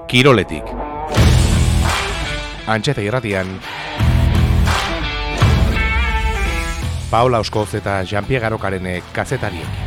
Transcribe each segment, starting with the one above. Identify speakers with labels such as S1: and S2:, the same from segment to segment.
S1: Kiroletik. Antxeta irratian, Paula Oskoz eta Jean-Pierre Garokarene kazetariek.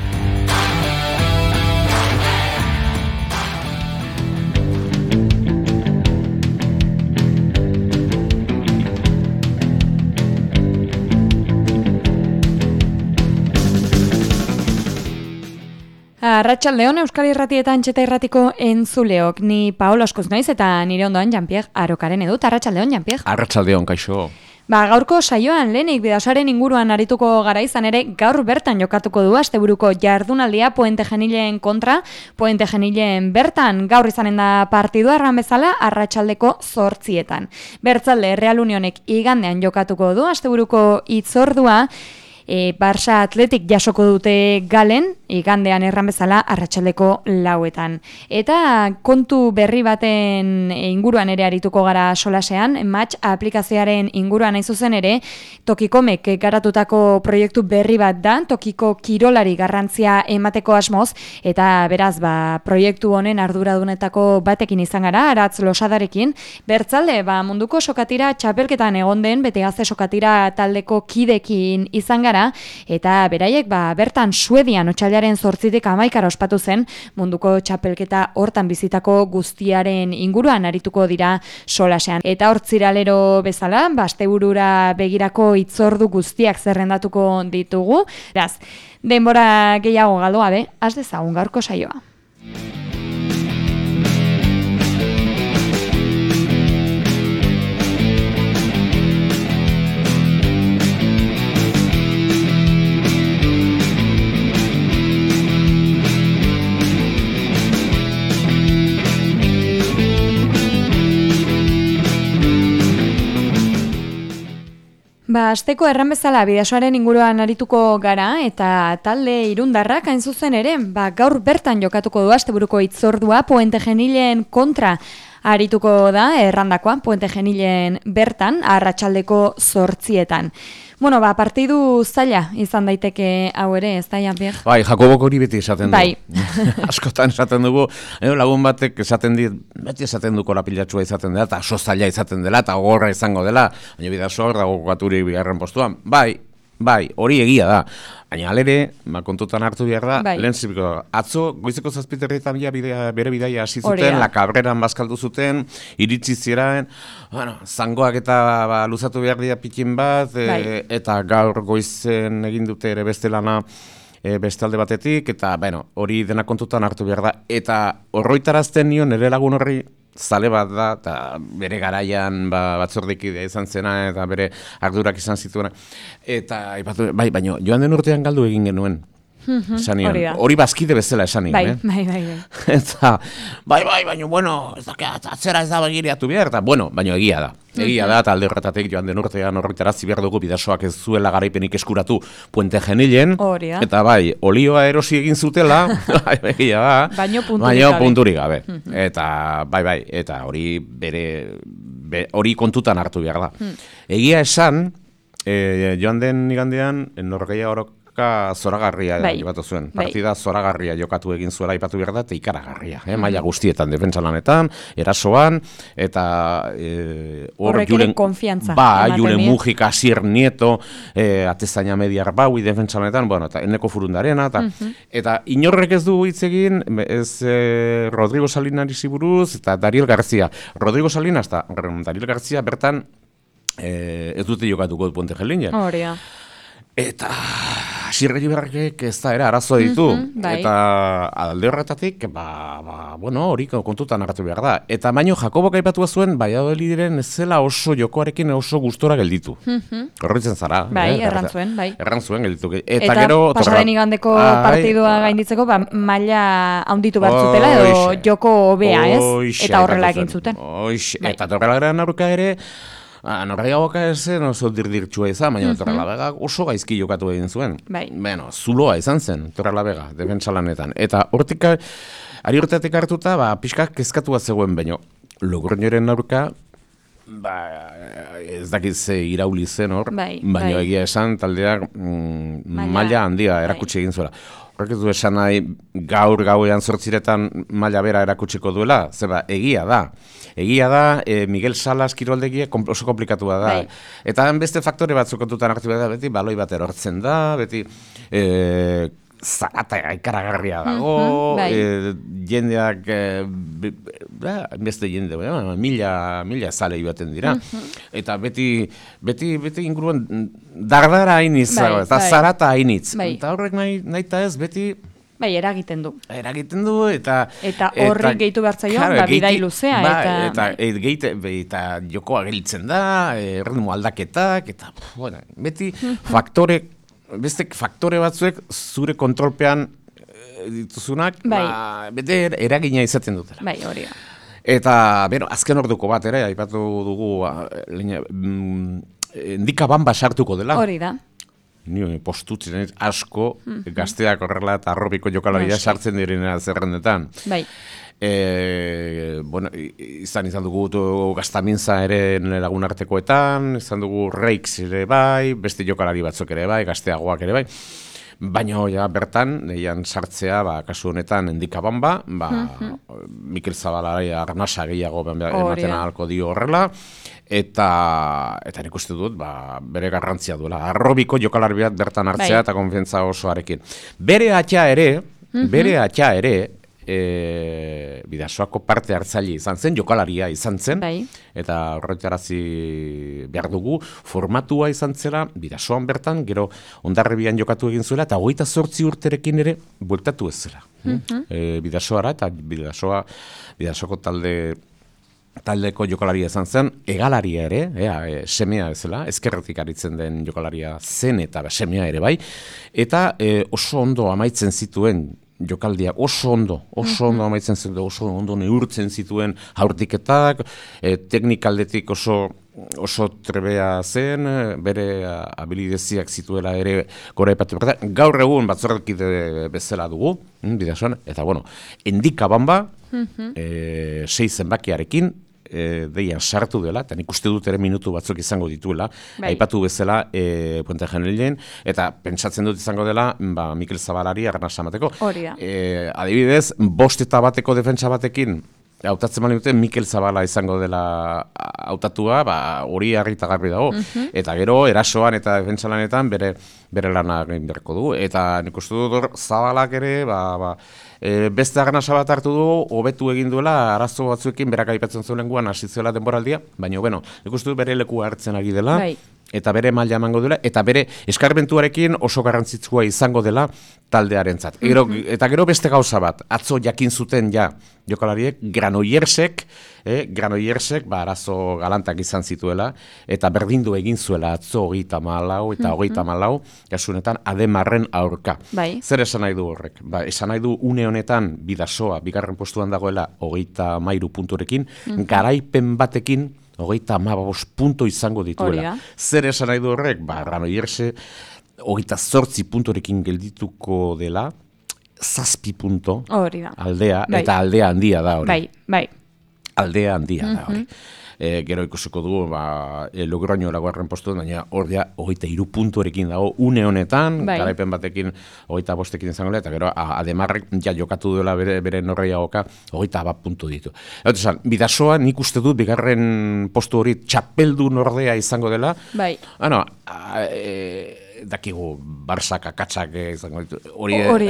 S2: Arratsaldeon Euskal Irrati eta Antxeta Irratiko entzuleok, ni Paola Oskoz naiz eta nire ondoan Jean-Pierre Garokarene dut. Arratsaldeon, Jean-Pierre.
S3: Arratsaldeon, kaixo.
S2: Gaurko saioan lehenik Bidasoaren inguruan arituko gara izan ere, gaur bertan jokatuko du asteburuko jardunaldia Puente Genilen kontra. Puente Genilen bertan gaur izanen da partidua erran bezala arratsaldeko 8:00. Bertzalde Real Unionek igandean jokatuko du asteburuko hitzordua. Barça Atletik jasoko dute Galen, igandean erran bezala arratsaldeko 4:00. Eta kontu berri baten inguruan ere arituko gara solasean, match aplikazioaren inguruan hain zuzen ere, Tokikomek garatutako proiektu berri bat da, tokiko kirolari garrantzia emateko asmoz, eta beraz, proiektu honen arduradunetako batekin izan gara, Aratz Losadarekin. Bertzalde, munduko sokatira txapelketan egon den, bete gazte sokatira taldeko kidekin izan gara, eta beraiek bertan Suedian otsailaren 8-tik 11 ospatu zen munduko txapelketa hortan bizitako guztiaren inguruan arituko dira solasean. Eta hortziralero bezala, asteburura begirako hitzordu guztiak zerrendatuko ditugu. Beraz, denbora gehiago galdu gabe, has dezagun gaurko saioa. Asteko erran bezala Bidasoaren inguruan arituko gara eta talde irundarrak hain zuzen ere, gaur bertan jokatuko du asteburuko hitzordua Puente Genilen kontra arituko da errandakoa Puente Genilen bertan arratsaldeko 8:00. Partidu zaila izan daiteke hau ere, ez da, Jean-Pierre?
S3: Bai, Jakobok hori beti esaten du.
S2: Bai.
S3: Askotan esaten dugu, lagun batek beti esaten du korapilatxua izaten dela, eta oso zaila izaten dela, eta gogorra izango dela, baina Bidaso hor dago kokaturik bigarren postuan. Bai, hori egia da. Baina alere, kontutan hartu behar da, lehen zibiko, atzo, goizeko 7:00 bere bidaia hasi zuten, La Cabreran bazkaldu zuten, iritsi ziren, zangoak eta luzatu behar dira pikin bat, eta gaur goizen egin dute ere beste lana beste alde batetik, eta hori dena kontutan hartu behar da. Eta horroitarazten nion nire lagun horri, zale bat da, eta bere garaian batzordekidea izan zena, eta bere ardurak izan zituena. Eta, baina joan den urtean galdu egin genuen. Hori bazkide bezala esan nion.
S2: Bai.
S3: Eta, baina, ez da, atzera ez da begiriatu behar, eta, baina egia da. Egia da, eta alde horretatik joan den urtean horretarazi behar dugu Bidasoak ez zuela garaipenik eskuratu Puente Genilen, eta olioa erosi egin zutela, egia da, baino punturik gabe. Eta, eta hori kontutan hartu behar da. Egia esan, joan den igandean, Norgeia zoragarria jokatu zuen. Partida zoragarria jokatu egin zuela ipatu behar da, eta ikaragarria. Maila guztietan, defentsa lanetan, erasoan, eta
S2: horrek ere konfiantza.
S3: Jure Mujika, Asier Nieto, Atezaina Mediar Baui, defentsa lanetan, eta Eneko Furundarena, eta inorrek ez du hitz egin, ez Rodrigo Salinari buruz, eta Dariel Garzia. Rodrigo Salinas eta Dariel Garzia bertan ez dute jokatuko Puente Genilen. Eta Asirregi Berrakek ez da arazoa ditu, eta alde horretatik, hori kontutan hartu behar da. Eta baino Jakobok aipatu zuen, Valladoliden ez zela oso jokoarekin oso gustora gelditu. Horritzen zara.
S2: Erran
S3: zuen gelditu.
S2: Eta pasaren igandeko partidua gainditzeko, maila handitu bat zutela, edo joko hobea ez, eta horrela egin zuten.
S3: Eta Torrelavega aurka ere, Norgehiagoka zen oso dirdirtxua izan, baina Torrelavega oso gaizki jokatu egin zuen. Zuloa izan zen Torrelavega, defentsa lanetan. Eta ari horretatik hartuta, pixkak kezkatu bat zegoen, baina Logroñoren aurka, ez dakit ze irauli zen hor, baina egia esan taldeak maila handia erakutsi egin zuela. Horrek ez du esan nahi gaur gauean 8:00 maila bera erakutsiko duela, zeba, egia da. Egia da, Miguel Salas kiroldegia oso komplikatua da.
S2: Bai.
S3: Eta beste faktore batzuk kontutan hartu da, beti baloi bat erortzen da, beti zarata ikaragarria dago, jendeak, beste jende, mila zale baten dira. Eta beti inguruan dardara hainitz, eta zarata hainitz. Eta horrek nahi eta ez, beti...
S2: Bai, eragiten du.
S3: Eragiten du, eta
S2: horri gehitu behartzaio, bidai luzea.
S3: Eta jokoa gelditzen da, ritmo aldaketak, eta beti beste faktore batzuek zure kontrolpean dituzunak, bete eragina izaten dutela.
S2: Bai, hori da.
S3: Eta, azken orduko bat ere, aipatu dugu, endika bamba sartuko dela.
S2: Hori da.
S3: Ni postutzen asko gazteak horrela eta arrobiko jokalaria sartzen direna zerrendetan.
S2: Bai.
S3: Izan dugu Gaztamintza ere lagunartekoetan, izan dugu Reix ere bai, beste jokalari batzuk ere bai, gazteagoak ere bai. Baina bertan, sartzea, kasu honetan endika bamba, Mikel Zabalari arnasa gehiago ematen ahalko dio horrela, eta nik uste dut, bere garrantzia duela. Arrobiko jokalari bat bertan hartzea eta konfiantza osoarekin. Bere atxa ere, Bidasoako parte hartzaile izan zen, jokalaria izan zen, eta horretarazi behar dugu, formatua izan zela, Bidasoan bertan, gero Hondarribian jokatu egin zuela, eta 28 urterekin ere bueltatu ez zela. Bidasoara, eta Bidasoko taldeko jokalaria izan zen, egalaria ere, semea bezala, ezkerretik aritzen den jokalaria zen eta semea ere bai, eta oso ondo amaitzen zituen jokaldia, oso ondo amaitzen zituen, oso ondo neurtzen zituen haurtiketak, teknikaldetik oso trebea zen, bere habilideziak zituela ere gora ipatu behar da. Gaur egun batzordekide bezala dugu, Bidasoan, eta endika bamba, 6 zenbakiarekin, deian sartu dela, eta nik uste dut ere minutu batzuk izango dituela, aipatu bezala Puente Generilen, eta pentsatzen dut izango dela Mikel Zabalari arnasa mateko. Adibidez, 5-bateko defentsa batekin, hautatzen bali dute Mikel Zabala izango dela hautatua, hori harri eta garbi dago. Eta gero, erasoan eta defentsalanetan bere lana egin beharko du. Eta nik uste dut Zabalak ere, beste arnasa bat hartu du, hobetu egin duela, arazo batzuekin berak aipatzen zuen lenguan hasi zuela denboraldia, baina, nik uste dut bere lekua hartzen ari dela, eta bere maila emango dela, eta bere eskarmentuarekin oso garrantzitsua izango dela taldearentzat. Eta gero beste gauza bat, atzo jakin zuten jokalariek, Granoillersek, arazo galantak izan zituela, eta berdindu egin zuela atzo 34 eta 34, kasunetan Ademarren aurka. Zer esan nahi du horrek? Esan nahi du une honetan Bidasoa, bigarren postuan dagoela 33 punturekin, garaipen batekin 35 punto izango dituela. Zer esan nahi du horrek? Granoillerse 28 puntorekin geldituko dela, 7 punto aldea, eta aldea handia da hori. Aldea handia da hori. Gero ikusiko dugu, Logroño laugarren postuan, baina ordea 23 punturekin dago une honetan, garaipen batekin 25ekin izango dela, eta gero Ademarrek jokatu duela bere norreiagoka 21 puntu ditu. Bidasoa nik uste dut bigarren postu hori txapeldun ordea izango dela. Dakigu Barsak akatsak izango ditu. Hori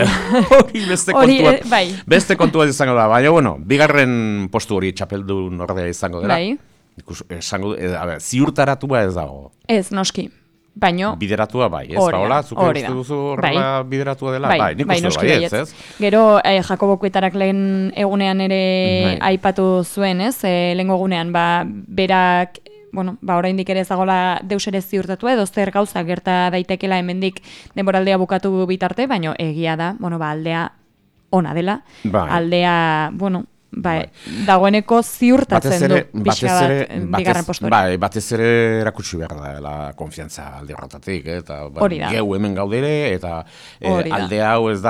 S3: beste kontua izango da, baina bigarren postu hori txapeldun ordea izango dela. Ziurtaratua ez dago.
S2: Ez, noski. Baino
S3: bideratua ez Paola, zuke uste duzu horrela bideratua dela? Nik uste du baietz, ez?
S2: Gero Jakobo Kuetarak lehen egunean ere aipatu zuen, ez? Lehengo egunean, berak oraindik ere ezagola deus ere ziurtatu edo zer gauza gerta daitekela hemendik denboraldea bukatu bitarte, baino egia da, aldea ona dela, aldea, dagoeneko ziurtatzen du pixka bat bigarren postura.
S3: Batez ere erakutsi behar da konfiantza alde horretatik, eta geu hemen gaudere, eta alde hau ez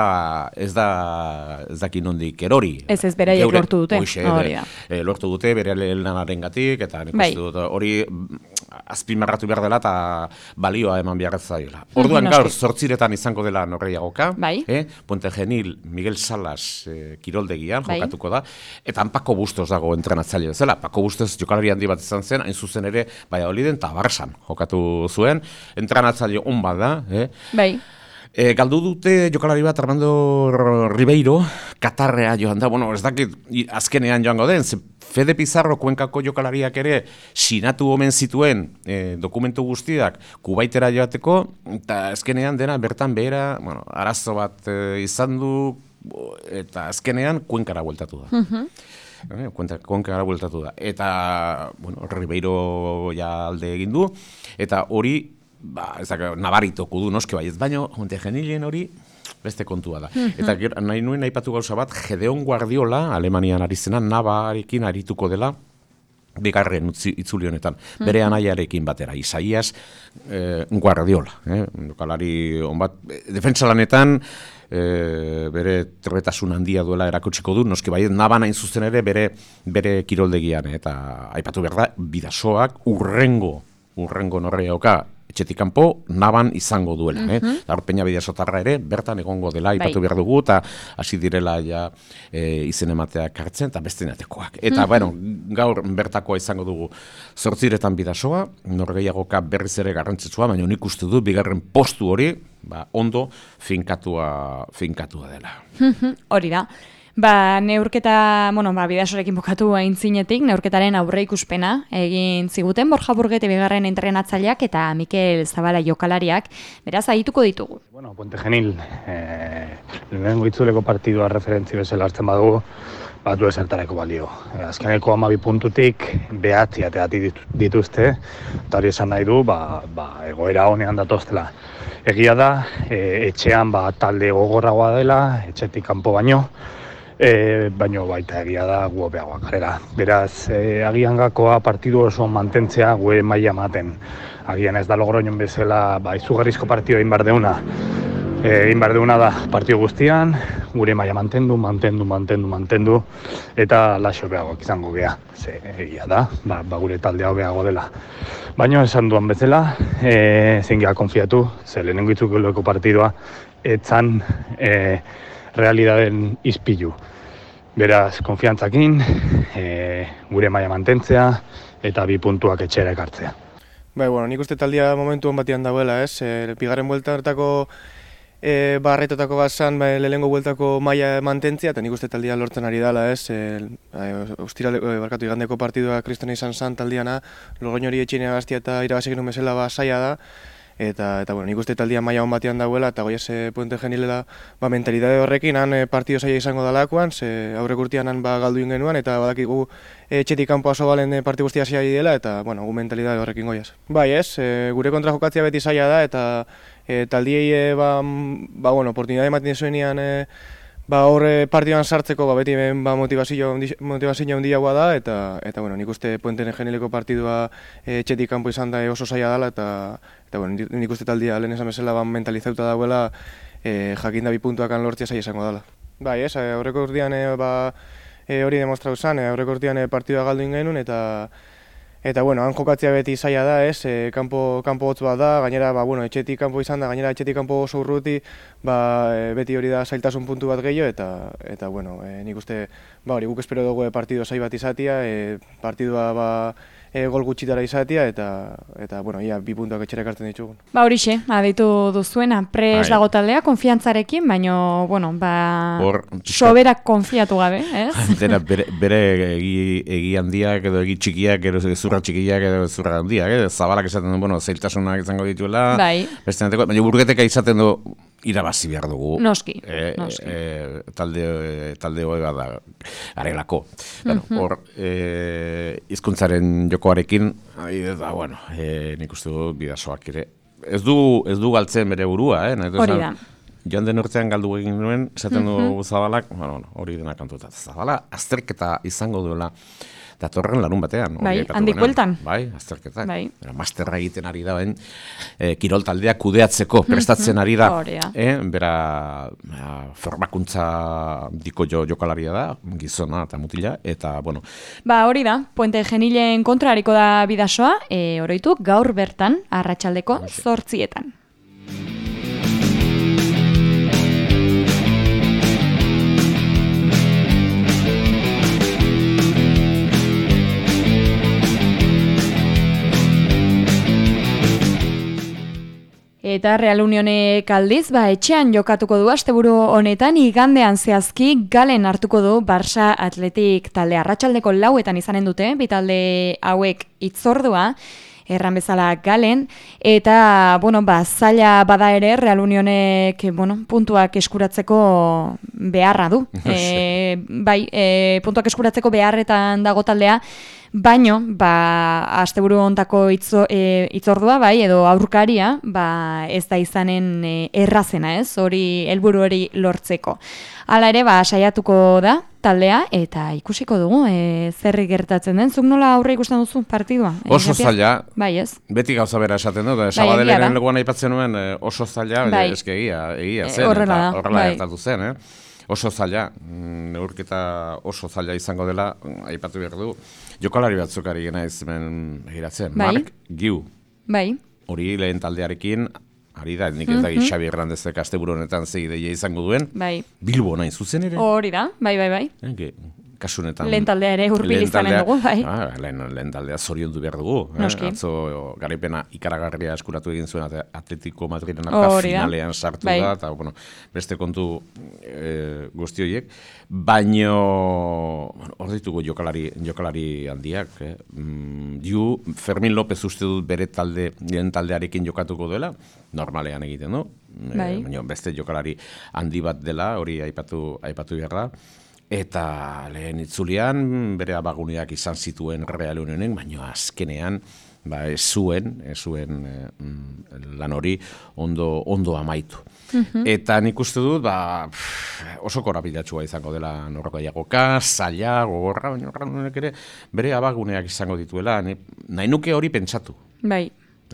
S3: daki nondik erori.
S2: Ez beraiek lortu dute.
S3: Lortu dute bere lehanarengatik, eta nik uste dut hori azpimarratu behar dela eta balioa eman behar zaiola. Orduan gaur 8:00 izango dela norgehiagoka,
S2: Bai.
S3: Puente Genil, Miguel Salas kiroldegian
S2: Bai.
S3: jokatuko da, eta Paco Bustos dago entrenatzaile bezala. Paco Bustos jokalari handi bat izan zen, hain zuzen ere Valladoliden eta Barsan jokatu zuen, entrenatzaile on bat da,
S2: Bai.
S3: Galdu dute jokalari bat Armando Ribeiro, Katarrea joan da, ez dakit azkenean joango den, Fede Pizarro Kuenkako jokalariak ere sinatu omen zituen dokumentu guztiak Kubaitera joateko, eta azkenean dena bertan behera, arazo bat izan du, eta azkenean Kuenkara bueltatu da. Kuenkara bueltatu da. Eta, Ribeiro ja alde egin du, eta hori, nabarituko du noski baiez, baina Monte Genilen hori beste kontua da. Eta nahi nuen aipatu gauza bat, Gedeon Guardiola, Alemanian ari zena, Navarekin arituko dela, bigarren itzuli honetan, bere anaiarekin batera, Isaias Guardiola. Jokalari on bat, defentsa lanetan, bere trebetasun handia duela erakutsiko du, noski baiez, Navan hain zuzen ere bere kiroldegian, eta aipatu behar da, Bidasoak urrengo norgehiagoka etxetik kanpo Navan izango duela. Gaur Peña Bidasotarra ere bertan egongo dela aipatu behar dugu, eta hasi direla ja izen emateak hartzen, eta beste natekoak. Eta, gaur bertakoa izango dugu 8:00 Bidasoa, norgehiagoka berriz ere garrantzitsua, baina nik uste du bigarren postu hori ondo finkatua dela.
S2: Hori da. Neurketa, Bidasorekin bukatu aintzinetik, neurketaren aurre ikuspena egin ziguten Borja Burgete bigarren entrenatzaileak eta Mikel Zabala jokalariak, beraz ahituko ditugu.
S4: Puente Genil, lehenengo itzuleko partidua referentzi bezala hartzen badugu, du esertareko balio. Azkeneko 12 puntutik behatzi ateati dituzte, eta hori esan nahi du, egoera honean datoztela. Egia da, etxean talde gogorragoa dela, etxetik kanpo baino, baino baita egia da gu hobeagoak garela. Beraz, agian gakoa partidu oso mantentzea gue maila ematen. Agian ez da Logroñon bezala izugarrizko partido egin behar deuna. Egin behar deuna da partidu guztian, gure maila mantendu, eta laxo hobeagoak izango gea. Egia da, gure taldea hobeago dela. Baina esan duan bezala, zein geha konfiatu, lehenengo itzuleko partidua, etzan realidaden izpilu. Beraz, konfiantzakin, gure maila mantentzea eta 2 puntuak etxera ekartzea.
S5: Nik uste taldia momentu hon batian dagoela, bigarren buelta hartako barretotako bazan lehenengo bueltako maila mantentzea, eta nik uste taldia lortzen ari dela, igandeko partidua kristona izan zan taldiana, Logroño hori etxinea gaztia eta irabazek genuen bezala saia da, eta nik uste taldia maila hon batean dagoela, eta goiaz Puente Genilela mentalidade horrekin, han partido saia izango dalakoan, aurrek urtean han galdu ingenuan, eta badakigu etxetik kanpo aso balen partidu guztia saia dela, eta gu mentalidade horrekin goiaz. Gure kontra jokatzea beti saia da, eta taldiei oportunidade ematen zuenean horre partiduan sartzeko beti motivazio handiagoa da, eta nik uste Puente Genileko partidua etxetik kanpo izan da oso saia dela, eta nik uste taldia lehen esan bezala mentalizauta dagoela jakin da 2 puntuak lortzea saia izango dela. Aurreko urtean hori demostratu zen, aurreko urtean partidua galdu ingenuen, eta han jokatzea beti saia da, kanpo hotz bat da, gainera, etxetik kanpo izan da, gainera etxetik kanpo oso urruti, beti hori da zailtasun puntu bat gehiago, eta nik uste, guk espero dugu partidu sai bat izatea, partidua gol gutxitara izatea, eta ia 2 puntuak etxera ekartzen ditugun.
S2: Horixe, aditu duzuena, pres dago taldea, konfiantzarekin, baina, soberak konfiatu gabe, ez?
S3: Dena bere egi handiak edo egi txikiak, edo zurra txikiak edo zurra handiak, Zabalak esaten du, zailtasunak izango dituela, beste nanteko, baina Burgeteka izaten du, irabazi behar dugu.
S2: Noski.
S3: Talde hori bat da, garelako. Hor, hizkuntzaren jokoarekin, nik uste du Bidasoak ere. Ez du galtzen bere burua,
S2: Hori da.
S3: joan den urtean galdu egin nuen, esaten du Zabalak, hori dena kantuta. Zabala, azterketa izango duela, datorren larun batean.
S2: Bai, handik bueltan.
S3: Bai, azterketak.
S2: Bai.
S3: Masterra egiten ari da, kirol taldea kudeatzeko prestatzen ari da. Bera, formakuntza diko jokalaria da, gizona eta mutila, eta, bueno.
S2: Hori da, Puente Genilen kontra hariko da bidasoa, oroitu gaur bertan, arratsaldeko 8:00. Eta Real Unionek aldiz, etxean jokatuko du asteburu honetan, igandean zehazki Galen hartuko du Barça Athletic talde. Arratsaldeko 4:00 izanen dute, bi talde hauek hitzordua, erran bezala Galen, eta, zaila bada ere, Real Unionek, puntuak eskuratzeko beharra du. Puntuak eskuratzeko beharretan dago taldea, baino, asteburu hontako hitzordua, edo aurkaria, ez da izanen errazena, ez? Hori, helburu hori lortzeko. Hala ere, saiatuko da taldea, eta ikusiko dugu, zer gertatzen den. Zuk nola aurre ikusten duzu partidua?
S3: Oso zaila.
S2: Bai, ez?
S3: Beti gauza bera esaten dut, Sabadeleren leguan aipatzen nuen oso zaila, eske egia zen,
S2: horrela
S3: gertatu zen, oso zaila, neurketa oso zaila izango dela, aipatu behar du. Jokalari batzuk ari gena hemen begiratzen. Mark Giu.
S2: Bai.
S3: Hori lehen taldearekin, ari da, nik ez da Xabi Hernandezek asteburu honetan ze ideia izango duen.
S2: Bai.
S3: Bilbo nain zuzen ere.
S2: Hori da, bai.
S3: Kasunetan.
S2: Lehen taldea ere hurbil izanen dugu, bai.
S3: Lehen taldea zoriondu behar dugu.
S2: Noski.
S3: Atzo garaipena ikaragarria eskuratu egin zuen Atletico Madriden arka finalean sartu da, eta beste kontu guzti horiek. Baino, hor ditugu jokalari handiak. Fermin López uste dut bere lehen taldearekin jokatuko duela, normalean egiten du. Baina beste jokalari handi bat dela, hori aipatu behar da. Eta lehen itzulian bere abaguneak izan zituen Real Unionen, baina azkenean ez zuen lan hori ondo amaitu. Eta nik uste dut oso korapilatxua izango dela norrokoiagoka, zaila, gogorra, baina Real Unionek ere bere abaguneak izango dituela. Nahi nuke hori pentsatu.
S2: Bai.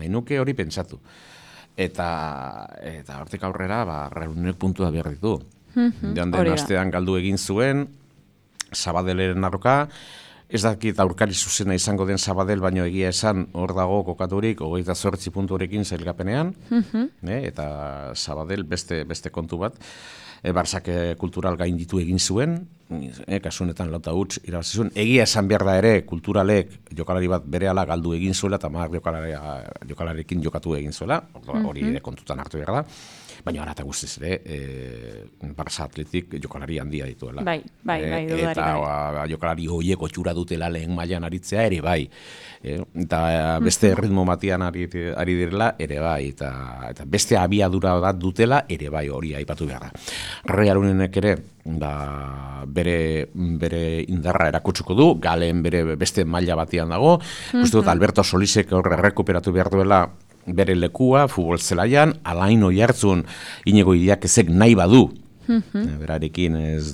S3: Eta hortik aurrera Real Unionek puntua behar ditu. Joan den astean galdu egin zuen, Sabadeleren arroka, ez dakit aurkari zuzena izango den Sabadell, baino egia esan hor dago kokaturik 28 punturekin zailgapenean, eta Sabadell beste kontu bat, Barsak kultural gainditu egin zuen, kasunetan 4-0 irabazi zuen, egia esan behar da ere kulturalek jokalari bat berehala galdu egin zuela, eta jokalarekin jokatu egin zuela, hori ere kontutan hartu behar da. Baina ara eta guztiz ere, Barça Athletic jokalari handia dituela.
S2: Bai, dudari.
S3: Eta jokalari horiek otxura dutela lehen mailan aritzea ere bai. Eta beste ritmo batian ari direla ere bai. Eta beste abiadura bat dutela ere bai, hori aipatu behar da. Real Unionek ere bere indarra erakutsuko du, Galen bere beste maila batian dago. Uste dut Alberto Solisek horre rekuperatu behar duela bere lekua, futbol zelaian, Alain Oiartzun Iñigo Idiakezek nahi badu. Berarekin ez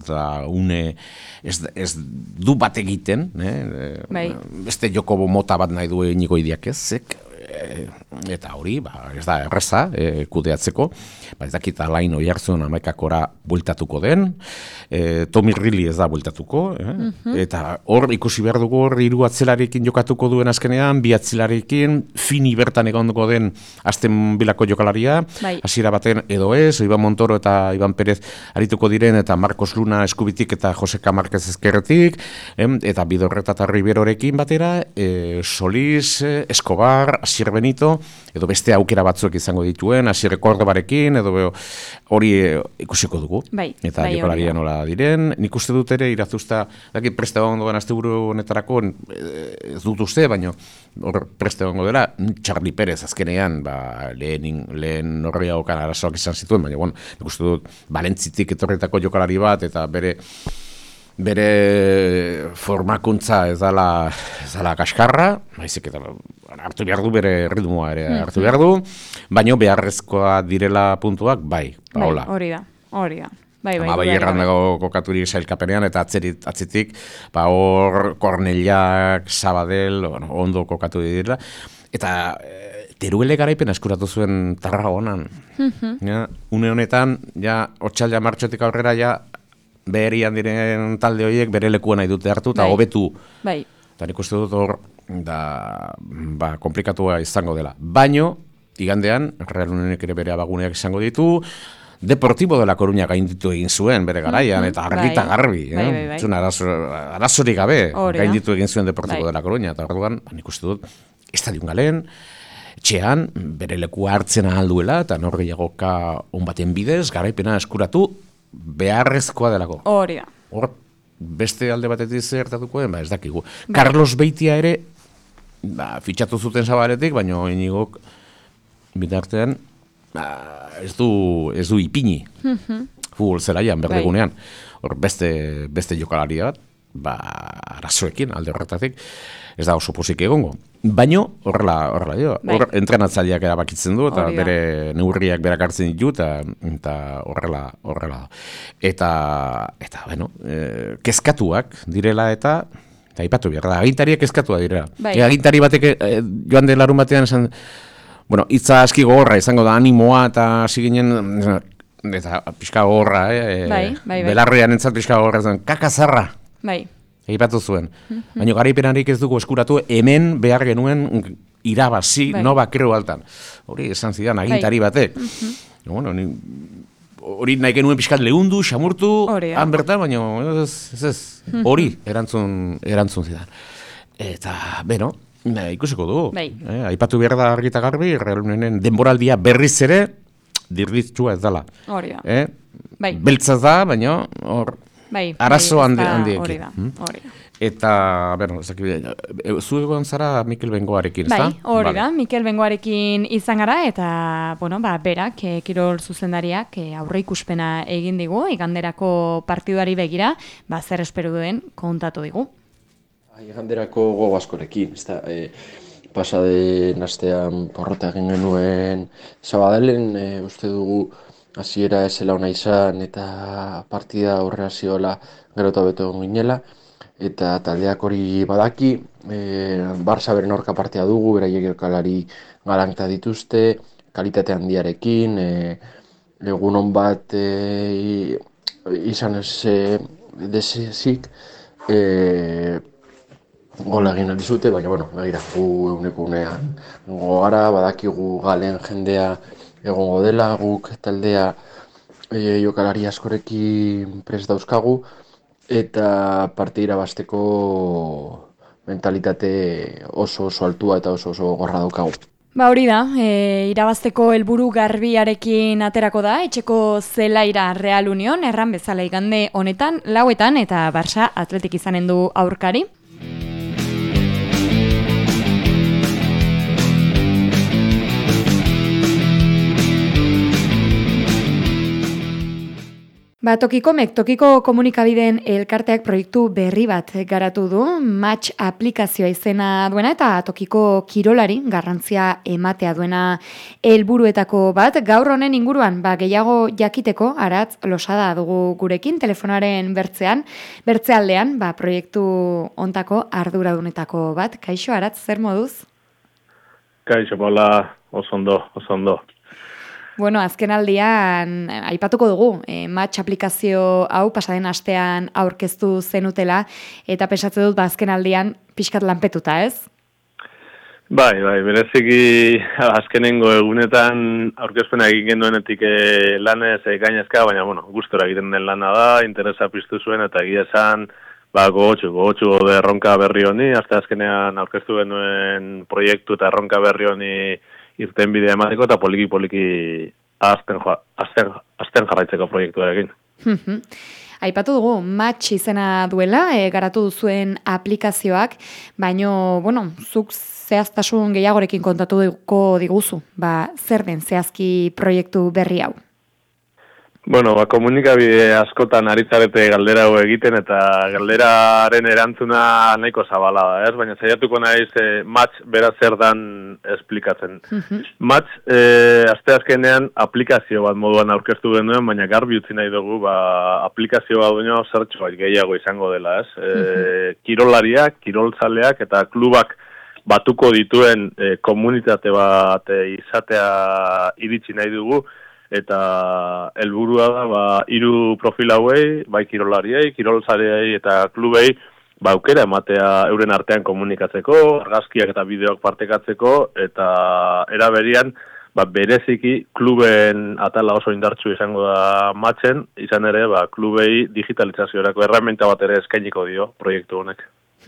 S3: du bat egiten, beste joko mota bat nahi du Iñigo Idiakezek, eta hori, ez da erreza kudeatzeko, ez dakit Alain Oiartzun 11-kora bueltatuko den, Tomi Rilli ez da bueltatuko, eta hor ikusi behar dugu hor 3 atzelarekin jokatuko duen azkenean, 2 atzelarekin, Fini bertan egonduko den Aston Villako jokalaria, hasiera baten edo ez, Iban Montoro eta Iban Perez arituko diren, eta Marcos Luna eskubitik eta Joseka Marquez ezkerretik, eta Bidorreta eta Riberorekin batera, Solís, Escobar, Asier Benito, edo beste aukera batzuek izango dituen, Asier Cordobarekin, edo hori ikusiko dugu. Eta jokalaria nola diren. Nik uste dut ere irazuzta, preste gongo den asteburu honetarako, ez dut uste, baina hor preste gongo dela, Charlie Pérez azkenean, lehen horriagokan arazoak izan zituen, baina nik uste dut Valentzitik etorretako jokalari bat, eta bere formakuntza ez dala kaskarra, baizik eta hartu behar du bere ritmoa ere hartu behar du. baino beharrezkoa direla puntuak, bai, Paola.
S2: Bai, hori da. Bai,
S3: Bai, errandago kokaturik sailkapenean, eta atzitik, hor Kornellak, Sabadell, ondo kokatu dira. Eta Teruele garaipen eskuratu zuen Tarragonan. Une honetan, otsaila martxotik aurrera, beherian diren talde horiek bere lekuan nahi dute hartu, eta hobetu.
S2: Bai.
S3: Eta nik uste dut hor, komplikatua izango dela. Baino, igandean, Real Unionek ere bere abaguneak izango ditu, Deportivo de la Coruña gainditu egin zuen bere garaian, eta argita garbi. Zuen arazorik gabe gainditu egin zuen Deportivo de la Coruña. Eta orduan, nik uste dut, estadion galen, etxean, bere lekua hartzen ahalduela, eta norgehiagoka onbaten bidez, garaipena eskuratu beharrezkoa delako.
S2: Hori da.
S3: Hor, beste alde batetik zertatuko den, ez dakigu. Carlos Beitia ere, fitxatu zuten Zabaletik, baina Inigok bitartean, ez du ipini futbol zelaian berdegunean. Hor beste jokalari bat, arazoekin alde horretatik, ez da oso pozik egongo. Baino, horrela jo, entrenatzaileak erabakitzen du, eta bere neurriak berak hartzen ditu, eta horrela da. Eta bueno, kezkatuak direla eta aipatu behar da, agintariak kezkatua direla. Agintari batek joan de larun batean esan, bueno, hitza aski gogorra izango da, animoa eta hasi ginen, eta pixka gogorra, belarrian entzat pixka gogorra zen, kakazarra, egipatu zuen. Baina garaipenarik ez dugu eskuratu, hemen behar genuen irabazi, noba kreu altan. Hori esan zidan, agintari batek. Hori nahi genuen pixkat lehundu, xamurtu, han bertan, baina ez, hori erantzun zidan. Eta, beno, ikusiko dugu. Aipatu behar da argita garbi, Real Unionen denboraldia berriz ere dirditzua ez dela.
S2: Hori da.
S3: Beltzaz da, baina hor arazo handiekin.
S2: Hori da.
S3: Eta, bueno, zu egon zara Mikel Bengoarekin, ez da?
S2: Bai, hori da, Mikel Bengoarekin izan gara, eta, bueno, berak, kirol zuzendariak aurre ikuspena egin digu, iganderako partiduari begira, zer espero duen kontatu digu.
S6: Iganderako gogo askorekin, ez da, pasaden astean porrota egin genuen Sabadellen, uste dugu hasiera ezela ona izan eta partida aurrera ziola gero eta beto ginela, eta taldeak hori badaki, Barça beren aurka partea dugu, beraiek jokalari galanta dituzte, kalitate handiarekin, egunon bat izan ez desezik, gola egin dizute, baina, begira, gu eguneko unean gara, badakigu galen jendea egongo dela, guk taldea jokalari askorekin prest dauzkagu, eta parte irabazteko mentalitate oso altua eta oso gorra daukagu.
S2: Hori da, irabazteko helburu garbiarekin aterako da, etxeko zelaira Real Union, erran bezala igande honetan, 4etan, eta Barça Atletik izanen du aurkari. Tokiko komunikabideen elkarteak proiektu berri bat garatu du, match aplikazioa izena duena eta tokiko kirolari garrantzia ematea duena helburuetako bat. Gaur honen inguruan, gehiago jakiteko, Aratz Losada dugu gurekin, telefonaren bertzealdean, proiektu ontako arduradunetako bat. Kaixo, Aratz, zer moduz?
S7: Kaixo, Paula, oso ondo.
S2: Bueno, azken aldian, aipatuko dugu, match aplikazio hau pasaden astean aurkeztu zenutela, eta pensatze dut, azken aldian pixkat lanpetuta, ez?
S7: Bai, bereziki azkenengo egunetan aurkezpena egin genuenetik lanez gainezka, baina, gustora egiten den lana da, interesa piztu zuen, eta egia esan, gogotxu erronka berri honi, hasta azkenean aurkeztu genuen proiektu eta erronka berri honi irten bidea emateko eta poliki azten jarraitzeko proiektuarekin.
S2: Aipatu dugu, match izena duela, garatu duzuen aplikazioak, baino, zuk zehaztasun gehiagorekin kontatuko diguzu, zer den zehazki proiektu berri hau?
S7: Bueno, komunikabide askotan aritzarete galdera hau egiten eta galderaren erantzuna nahiko zabala da, ez? Baina saiatuko naiz match bera zer dan esplikatzen. Match, asteazkenean aplikazio bat moduan aurkeztu genuen, baina garbi utzi nahi dugu, aplikazio bat baino zertxo gehiago izango dela, ez? Kirolariak, kiroltzaleak eta klubak batuko dituen komunitate bat izatea iritsi nahi dugu, eta helburua da 3 profil hauei, bai kirolariei, kiroltzaleei eta klubei aukera ematea euren artean komunikatzeko, argazkiak eta bideoak partekatzeko eta era berean bereziki kluben atala oso indartsu izango da matchen, izan ere klubei digitalizaziorako erreminta bat ere eskainiko dio proiektu honek.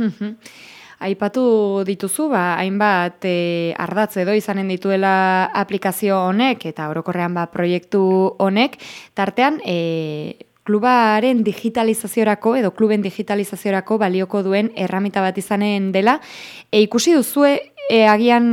S2: Aipatu dituzu, hainbat ardatz edo izanen dituela aplikazio honek eta orokorrean proiektu honek, tartean klubaren digitalizaziorako edo kluben digitalizaziorako balioko duen erramita bat izanen dela. Ikusi duzue agian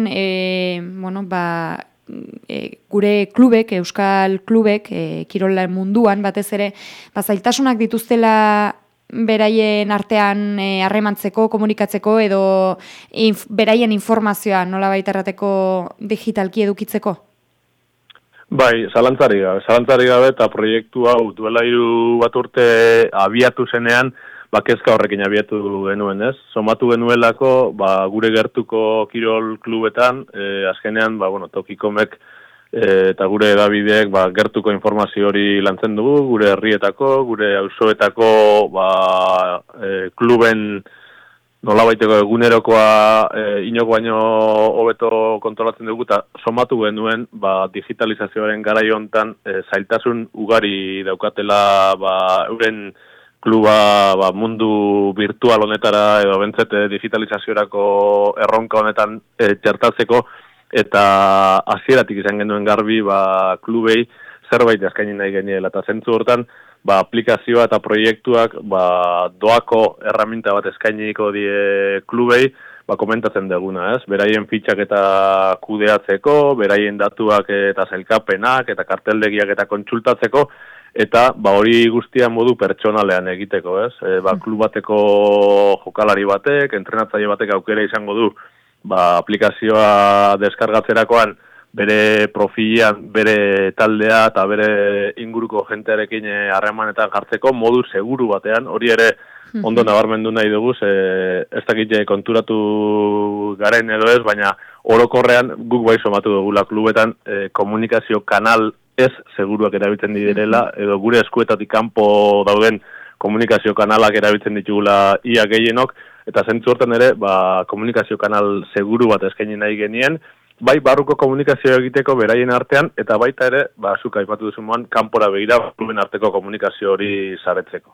S2: gure klubek, euskal klubek, kirol munduan batez ere, zailtasunak dituztela beraien artean harremantzeko, komunikatzeko edo beraien informazioa nolabait errateko digitalki edukitzeko?
S7: Bai, zalantzari gabe eta proiektu hau duela 3 urte abiatu zenean, kezka horrekin abiatu genuen, ez? Somatu genuelako, gure gertuko kirol klubetan, azkenean, tokikomek eta gure edabideek gertuko informazio hori lantzen dugu, gure herrietako, gure auzoetako kluben nolabaiteko egunerokoa inok baino hobeto kontrolatzen dugu, eta somatu genuen digitalizazioaren garai hontan zailtasun ugari daukatela euren kluba mundu virtual honetara edo bentzete digitalizaziorako erronka honetan txertatzeko, eta hasieratik izan genuen garbi klubei zerbait eskaini nahi geniela, eta zentzu hortan aplikazioa eta proiektuak doako erraminta bat eskainiko die klubei komentatzen duguna, ez? Beraien fitxak eta kudeatzeko, beraien datuak eta sailkapenak eta karteldegiak eta kontsultatzeko, eta hori guztia modu pertsonalean egiteko, ez? Klub bateko jokalari batek, entrenatzaile batek aukera izango du aplikazioa deskargatzerakoan bere profilean, bere taldea eta bere inguruko jentearekin harremanetan jartzeko modu seguru batean, hori ere ondo nabarmendu nahi dugu, ez dakit konturatu garen edo ez, baina orokorrean guk bai somatu dugula klubetan komunikazio kanal ez seguruak erabiltzen direla, edo gure eskuetatik kanpo dauden komunikazio kanalak erabiltzen ditugula ia gehienok, eta zentzu hortan ere, komunikazio kanal seguru bat eskaini nahi genien, bai barruko komunikazioa egiteko beraien artean, eta baita ere, zuk aipatu duzu moan, kanpora begira kluben arteko komunikazio hori saretzeko.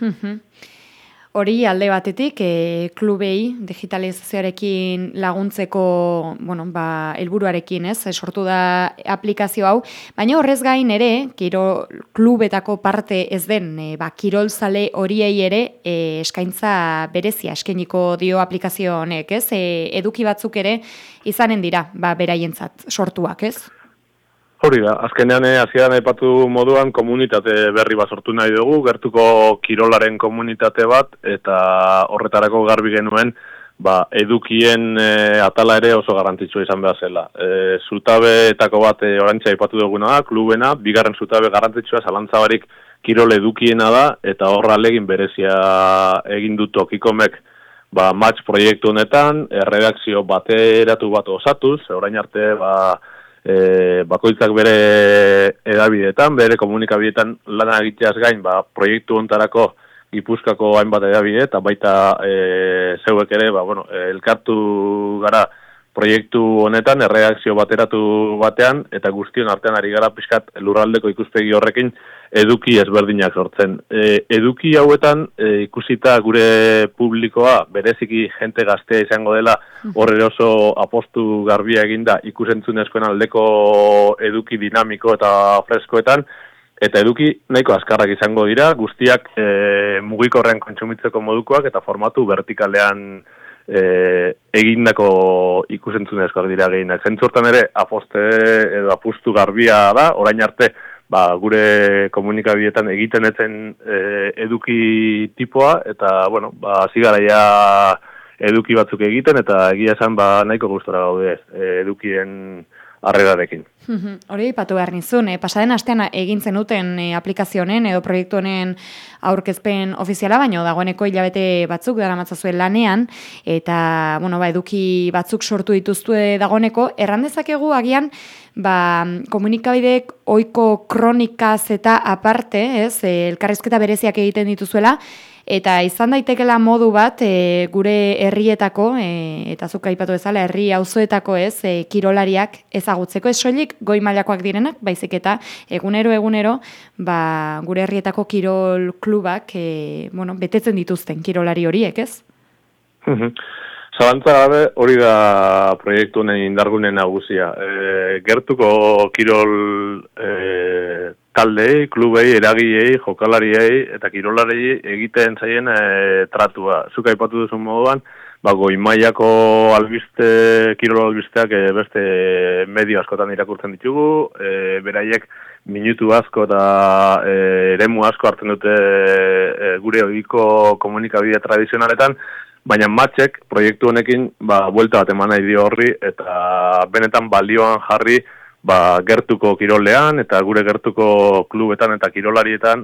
S2: Hori alde batetik, klubei digitalizazioarekin laguntzeko, helburuarekin, sortu da aplikazio hau, baina horrez gain ere, klubetako parte ez den, kirolzale horiei ere eskaintza berezia eskainiko dio aplikazio honek, ez? Eduki batzuk ere izanen dira, beraientzat sortuak, ez?
S7: Hori da, azkenean hasieran aipatu moduan komunitate berri bat sortu nahi dugu, gertuko kirolaren komunitate bat, eta horretarako garbi genuen, edukien atala ere oso garrantzitsua izan behar zela. Zutabeetako bat orantxa aipatu duguna da, klubena, bigarren zutabe garrantzitsua zalantzabarik kirol edukiena da, eta horra alegin berezia egin dut tokikomek match proiektu honetan, redakzio bateratu bat osatuz, orain arte bakoitzak bere edabideetan, bere komunikabideetan lana egiteaz gain, proiektu hontarako Gipuzkoako hainbat edabide, eta baita zeuek ere, elkartu gara proiektu honetan, erreakzio bateratu batean, eta guztion artean ari gara pixkat lurraldeko ikuspegi horrekin eduki ezberdinak sortzen. Eduki hauetan ikusita gure publikoa, bereziki jente gaztea izango dela, horre oso apostu garbia eginda ikusentzunezkoen aldeko eduki dinamiko eta freskoetan, eta eduki nahiko azkarrak izango dira, guztiak mugikorrean kontsumitzeko modukoak eta formatu vertikalean egindako ikusentzunezkoak dira gehienak. Zentzortan ere apostu garbia da, orain arte gure komunikabideetan egiten etzen eduki tipoa, eta, bueno, hasi gara ja eduki batzuk egiten, eta egia esan nahiko gustora gaude edukien harrerarekin.
S2: Hori ipatu behar nizun, pasaden astean egin zenuten aplikazio honen edo proiektu honen aurkezpen ofiziala, baina dagoeneko hilabete batzuk daramatzazuen lanean, eta eduki batzuk sortu dituzue dagoeneko, erran dezakegu agian komunikabideek ohiko kronikaz eta aparte, elkarrizketa bereziak egiten dituzuela, eta izan daitekela modu bat gure herrietako, eta zuk aipatu bezala, herri auzoetako kirolariak ezagutzeko, ez soilik goi mailakoak direnak, baizik eta egunero gure herrietako kirol klubak betetzen dituzten kirolari horiek, ez?
S7: Zalantza gabe hori da proiektu honen indargunen nagusia. Gertuko kirol taldei, klubei, eragilei, jokalariei eta kirolarei egiten zaien tratua. Zuk aipatu duzun moduan, goi mailako kirol albisteak beste medio askotan irakurtzen ditugu, beraiek minutu asko eta eremu asko hartzen dute gure ohiko komunikabide tradizionaletan, baina matxek proiektu honekin buelta bat eman nahi dio horri eta benetan balioan jarri gertuko kirolean eta gure gertuko klubetan eta kirolarietan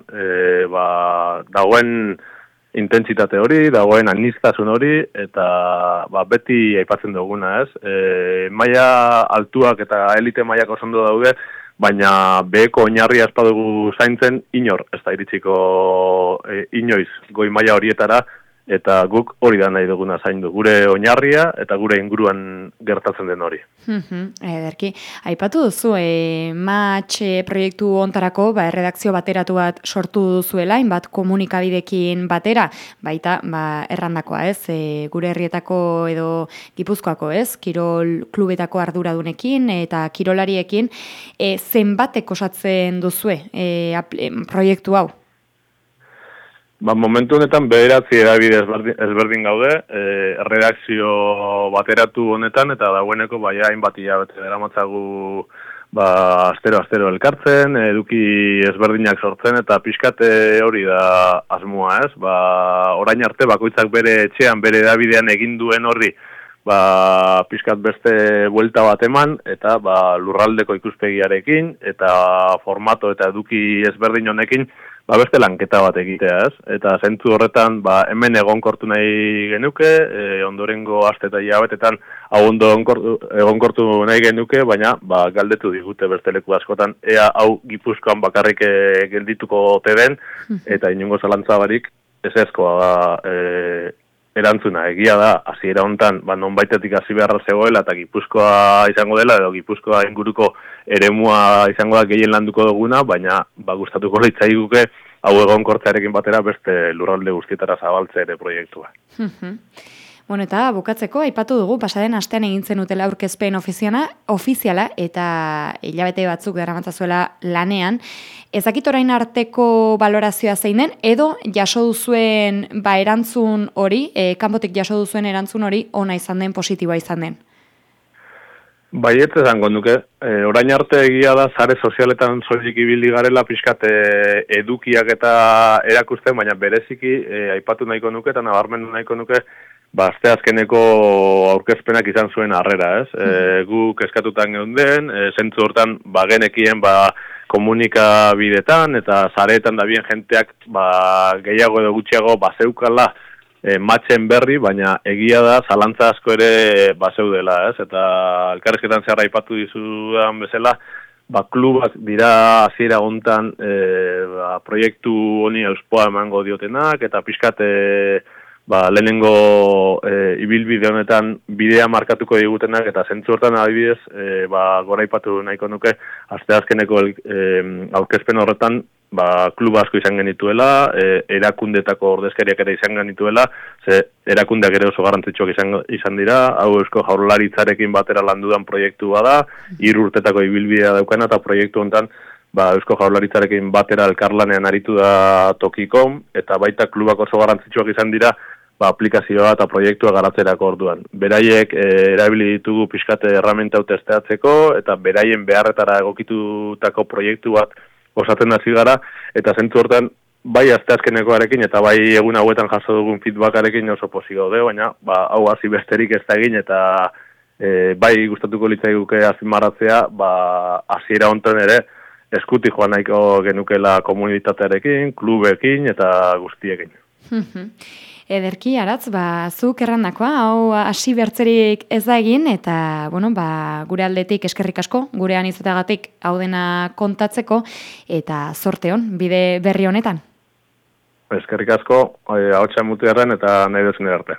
S7: dagoen intentsitate hori, dagoen aniztasun hori eta beti aipatzen duguna, ez? Maila altuak eta elite mailak oso ondo daude, baina beheko oinarria ez badugu zaintzen inor ez da iritsiko inoiz goi maila horietara, eta guk hori da nahi duguna zaindu, gure oinarria eta gure inguruan gertatzen den hori.
S2: Ederki, aipatu duzu, match proiektu hontarako erredakzio bateratu bat sortu duzuela, hainbat komunikabidekin batera, baita errandakoa, ez? Gure herrietako edo Gipuzkoako, ez? Kirol klubetako arduradunekin eta kirolariekin, zenbatek osatzen duzue proiektu hau?
S7: Momentu honetan bederatzi edabide ezberdin gaude, redakzio bateratu honetan, eta dagoeneko hainbat hilabete daramatzagu astero elkartzen, eduki ezberdinak sortzen, eta pixkate hori da asmoa, ez? Orain arte bakoitzak bere etxean, bere edabidean egin duen horri, pixkat beste buelta bat eman, eta lurraldeko ikuspegiarekin, eta formato eta eduki ezberdin honekin, beste lanketa bat egitea, ez? Eta zentzu horretan, hemen egonkortu nahi genuke, ondorengo aste eta hilabetetan hau ondo egonkortu nahi genuke, baina galdetu digute beste leku askotan, ea hau Gipuzkoan bakarrik geldituko ote den, eta inongo zalantza barik ezezkoa erantzuna. Egia da, hasiera hontan, nonbaitetik hasi beharra zegoela, eta Gipuzkoa izango dela, edo Gipuzkoa inguruko eremua izango da gehien landuko duguna, baina gustatuko litzaiguke hau egonkortzearekin batera beste lurralde guztietara zabaltze ere proiektua.
S2: Eta bukatzeko, aipatu dugu, pasaden astean egin zenutela aurkezpen ofiziala eta hilabete batzuk daramatzazuela lanean. Ezakit orain arteko balorazioa zein den, edo jaso duzuen erantzun hori, kanpotik jaso duzuen erantzun hori, ona izan den, positiboa izan den?
S7: Baietz esango nuke, orain arte egia da sare sozialetan soilik ibili garela pixkat edukiak eta erakusten, baina bereziki aipatu nahiko nuke eta nabarmendu nahiko nuke aste azkeneko aurkezpenak izan zuen harrera, ez? Gu kezkatutan geunden, zentzu hortan genekien komunikabidetan eta sareetan dabien jenteak gehiago edo gutxiago bazeukala matxen berri, baina egia da zalantza asko ere bazeudela, ez? Eta elkarrizketan zehar aipatu dizudan bezala, klubak dira hasiera hontan proiektu honi euspoa emango diotenak, eta pixkat lehenengo ibilbide honetan bidea markatuko digutenak, eta zentzu hortan adibidez, goraipatu nahiko nuke, asteazkeneko aurkezpen horretan, klub asko izan genituela, erakundetako ordezkariak ere izan genituela, ze erakundeak ere oso garrantzitsuak izan dira, hau Eusko Jaurlaritzarekin batera landudan proiektua da, 3 urtetako ibilbidea daukana, eta proiektu honetan Eusko Jaurlaritzarekin batera elkarlanean aritu da Tokikom, eta baita klubak oso garrantzitsuak izan dira, aplikazioa eta proiektua garatzerako orduan. Beraiek erabili ditugu pixkate erramenta testeatzeko, eta beraien beharretara egokitutako proiektu bat osatzen hasi gara, eta zentzu hortan, bai asteazkenekoarekin eta bai egun hauetan jaso dugun feedbackarekin oso pozik gaude, baina hau hasi besterik ez da egin eta bai gustatuko litzaiguke azpimarratzea, hasiera hontan ere eskutik joan nahiko genukela komunitatearekin, klubekin eta guztiekin.
S2: Ederki, Aratz, zuk errandakoa, hau hasi bertzerik ez da egin, eta, gure aldetik eskerrik asko, gurean izateagatik hau dena kontatzeko, eta zorte hon, bide berri honetan.
S7: Eskerrik asko, ahotsa mutearren eta nahi duzun arte.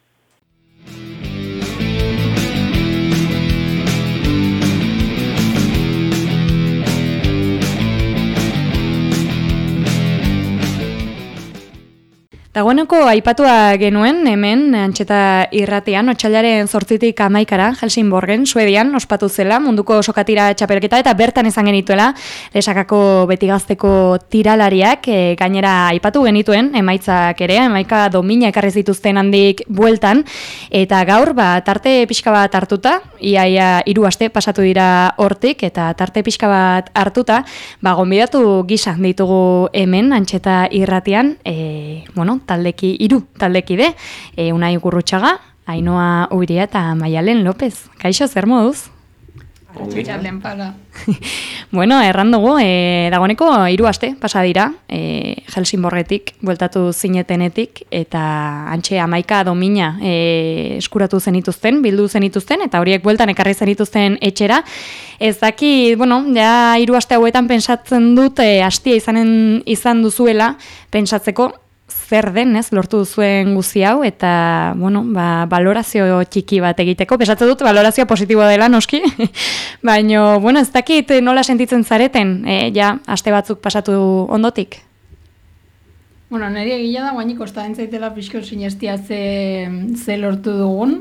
S2: Dagoeneko aipatua genuen, hemen, Antxeta irratian, otsailaren 8-tik 11-ara, Helsingborgen, Suedian, ospatu zela, munduko sokatira txapelketa, eta bertan izan genituela, Lesakako betigazteko tiralariak, gainera aipatu genituen, emaitzak ere, emaika domina ekarri zituzten handik bueltan, eta gaur, tarte pixka bat hartuta, iaia 3 aste pasatu dira hortik, eta tarte pixka bat hartuta, gonbidatu gisa ditugu hemen, Antxeta irratian, taldekide, Unai Gurrutxaga, Ainhoa Uiria eta Maialen López. Kaixo, zer moduz?
S8: Txalen para.
S2: Erran dugu, dagoeneko 3 aste pasa dira, Helsingborgetik, bueltatu zinetenetik, eta antxe 11 domina eskuratu zenituzten, bildu zenituzten, eta horiek bueltan ekarri zenituzten etxera. Ez daki, ja 3 aste hauetan pentsatzen dut, hastia izan duzuela, pentsatzeko, zer den, lortu duzuen guzi hau, eta, valorazio txiki bat egiteko. Pesatzen dut, valorazioa positiboa dela, noski. Baina, ez dakit nola sentitzen zareten, aste batzuk pasatu ondotik?
S8: Nire egia da, guainik ostaden zaitela pixko sinestia ze lortu dugun.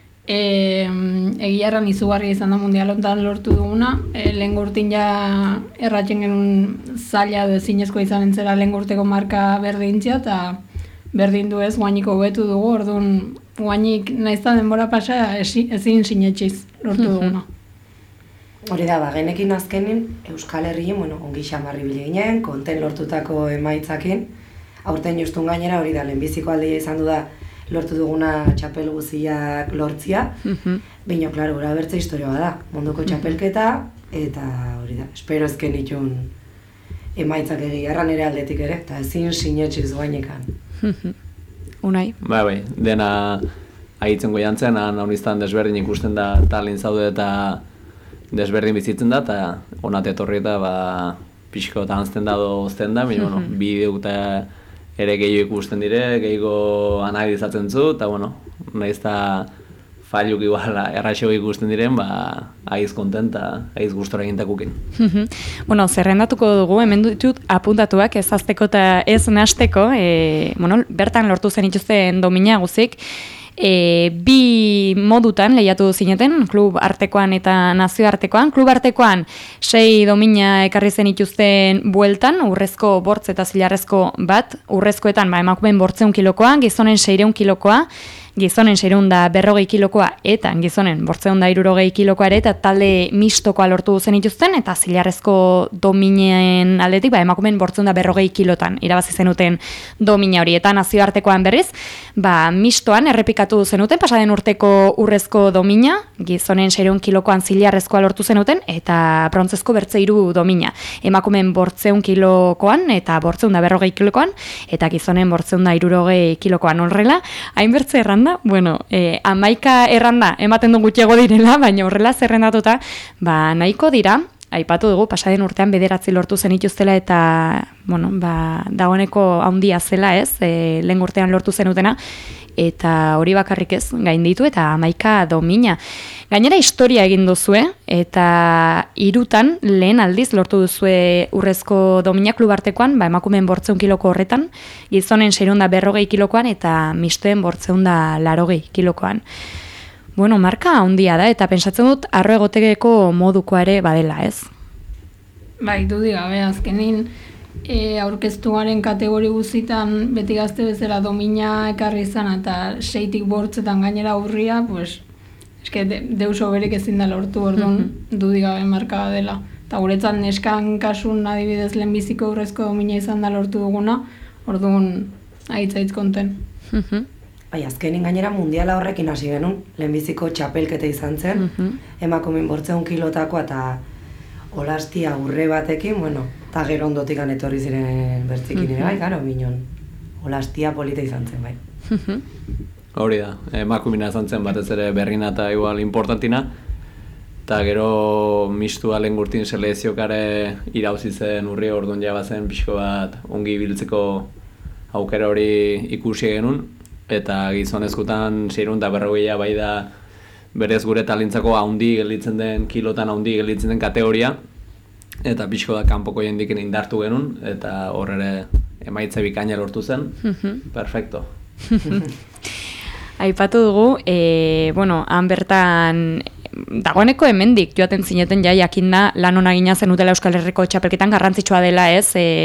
S8: Egia erran izugarria izan da mundialontan lortu duguna. Lehen gurtin ja erratzen genuen zaila edo ezinezkoa izan entzera lehen gurteko marka berdintzia, eta berdin du ez, guainiko hobetu dugu, orduan guainik naizta denbora pasa ezin sinetxiz lortu duguna.
S9: Hori da, genekin azkenin Euskal Herrien, ongi xamarri bile ginen, konten lortutako emaitzakin, aurten justun gainera hori da, lehenbiziko aldeia izan du da, lortu duguna txapel guziak lortzia, baina, klaro, gura bertze historioa da, munduko txapelketa, eta hori da, espero ezken itun emaitzak egiarran ere aldetik ere, eta ezin sinetxiz guainekan.
S2: Unai?
S10: Bai, dena ahitzen goiantzen, haunistan desberdin ikusten da talin zaude eta desberdin bizitzen da, eta onat etorri eta pixko eta hanzten da dozten da, baina, bideo eta ere gehiago ikusten dire, gehiago analizatzen zu, eta nahiz eta failuk igual erraxego ikusten diren, haiz kontenta, haiz gustora egintakukin.
S2: Zerrendatuko dugu, hemen ditut apuntatuak ez azteko eta ez nasteko, bertan lortu zen ituzten domina guzik, 2 modutan lehiatu zineten, klub artekoan eta nazio artekoan. Klub artekoan 6 domina ekarri zen ituzten bueltan, urrezko bortz eta zilarrezko bat, urrezkoetan emakumeen 800 kilokoa, gizonen 600 kilokoa, gizonen 640 kilokoa eta gizonen 860 kilokoa ere, eta talde mistokoa lortu zen ituzten, eta zilarrezko dominen aldetik, emakumeen 840 kilotan irabazi zenuten domina hori, eta nazioartekoan berriz, mistoan errepikatu zenuten, pasaden urteko urrezko domina, gizonen 600 kilokoan zilarrezkoa lortu zenuten, eta brontzezko bertzeiru domina, emakumeen 800 kilokoan, eta 840 kilokoan, eta gizonen 860 kilokoan horrela, hainbertze erranda, 11 erranda ematen du gutxiago direla, baina horrela zerrendatuta, nahiko dira, aipatu dugu, pasaden urtean 9 lortu zenituztela, eta, dagoeneko handia zela ez, lehen urtean lortu zenutena, eta hori bakarrik ez, gainditu, eta 11 domina. Gainera historia egin duzue, eta 3 lehen aldiz lortu duzue urrezko domina klubartekoan, emakumeen 800 kiloko horretan, gizonen 640 kilokoan, eta mistoen 880 kilokoan. Marka handia da, eta pentsatzen dut arro egoteko modukoa ere badela, ez?
S8: Bai, dudik gabe, azkenin aurkeztuaren kategori guzitan beti gazte bezala domina ekarri izan, eta 6-tik 8etan gainera urria, eske deus oberik ezin da lortu, orduan dudik gabe marka dela. Eta guretzat neskan kasun adibidez lehenbiziko urrezko domina izan da lortu duguna, orduan aitzaitz konten.
S9: Bai, azkenin gainera mundiala horrekin hasi genuen, lehenbiziko txapelketa izan zen, emakumen 800 kilotakoa eta olastia urre batekin, bueno, eta gero ondotikan etorri ziren bertzikin ere, bai, garo, minon, olastia polita izan zen, bai.
S10: Hori da, emakumina izan zen batez ere berrina eta igual importantina, eta gero mistua lehengurtin selekziokare irauzi zen urri orduan jabazen pixko bat ongi biltzeko aukera hori ikusi genuen, eta gizonezkutan 650 bai da berez gure talentzako haundi gelditzen den, kilotan haundi gelditzen den kategoria, eta pixko da kanpoko jendiken indartu genuen, eta hor ere emaitze bikaina lortu zen, perfecto.
S2: Aipatu dugu, bueno, han bertan dagoeneko hemendik joaten zineten ja jakinda lan ona gina zenutela Euskal Herriko txapelketan garrantzitsua dela, ez?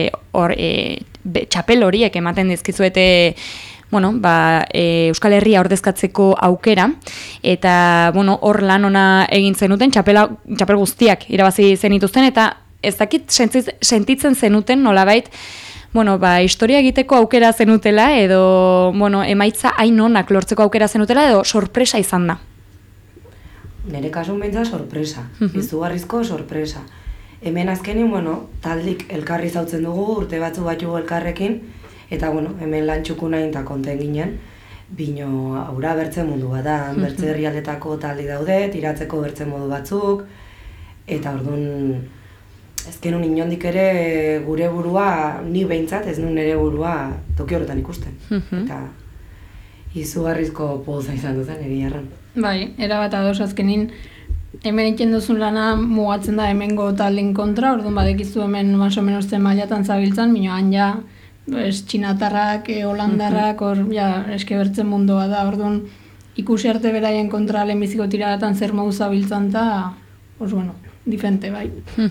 S2: Txapel horiek ematen dizkizuete bueno, Euskal Herria ordezkatzeko aukera, eta bueno, hor lan ona egin zenuten, txapel guztiak irabazi zenituzten, eta ez dakit sentitzen zenuten nolabait, bueno, historia egiteko aukera zenutela, edo bueno, emaitza hain onak lortzeko aukera zenutela, edo sorpresa izan da.
S9: Nere kasun behintza sorpresa, izugarrizko sorpresa. Hemen azkenin, bueno, taldik elkarri zautzen dugu, urte batzu batugu elkarrekin, eta bueno, hemen lan txukunain eta konten ginen, bino aurra bertze mundu bat da, bertze herrialdetako taldi daude, tiratzeko bertze modu batzuk, eta orduan, ezkenun inondik ere gure burua, ni behintzat ez nuen ere burua toki horretan ikusten. Eta izugarrizko poza izan duzen, egia erran.
S8: Bai, erabat ados azkenin, hemen egiten duzun lana mugatzen da hemengo taldeen kontra, orduan badekizu hemen más o menos zen mailatan zabiltzan, minoan ja, txinatarrak, holandarrak, hor, ja, eske bertzen mundua da, orduan ikusi arte beraien kontra lehenbiziko tiradatan zer modu zabiltzan eta, bueno, diferente, bai.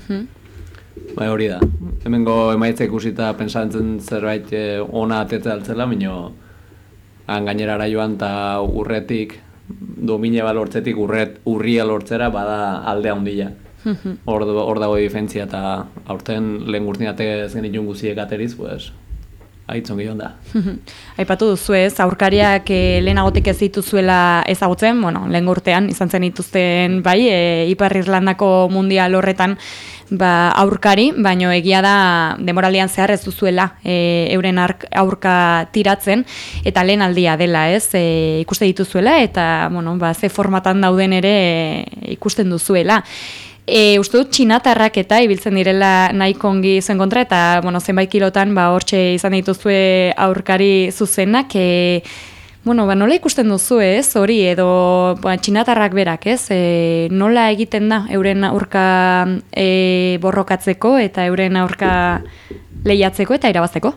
S10: Bai, hori da. Hemengo emaitza ikusita pentsatzen zerbait ona atetze altzela, mino han gainerara joan eta urretik, domine balortzetik urria lortzera bada alde handia. Hor dago diferentzia eta aurten lehen gurtinate ez genitun guziek ateriz, pues, aitzon gion da.
S2: Aipatu duzu ez, aurkariak lehenagotik ez dituzuela ezagutzen, bueno, lehen urtean izan zen dituzten bai, Ipar Irlandako mundial horretan aurkari, baino egia da denboraldian zehar ez duzuela euren aurka tiratzen, eta lehen aldia dela ez, ikuste dituzuela, eta bueno, ze formatan dauden ere ikusten duzuela. Uste dut txinatarrak eta ibiltzen direla nahiko ongi zuen kontra, eta bueno, zenbait kilotan hortxe izan dituzue aurkari zuzenak, nola ikusten duzu ez, hori, edo txinatarrak berak ez, nola egiten da euren aurka borrokatzeko eta euren aurka lehiatzeko eta irabazteko?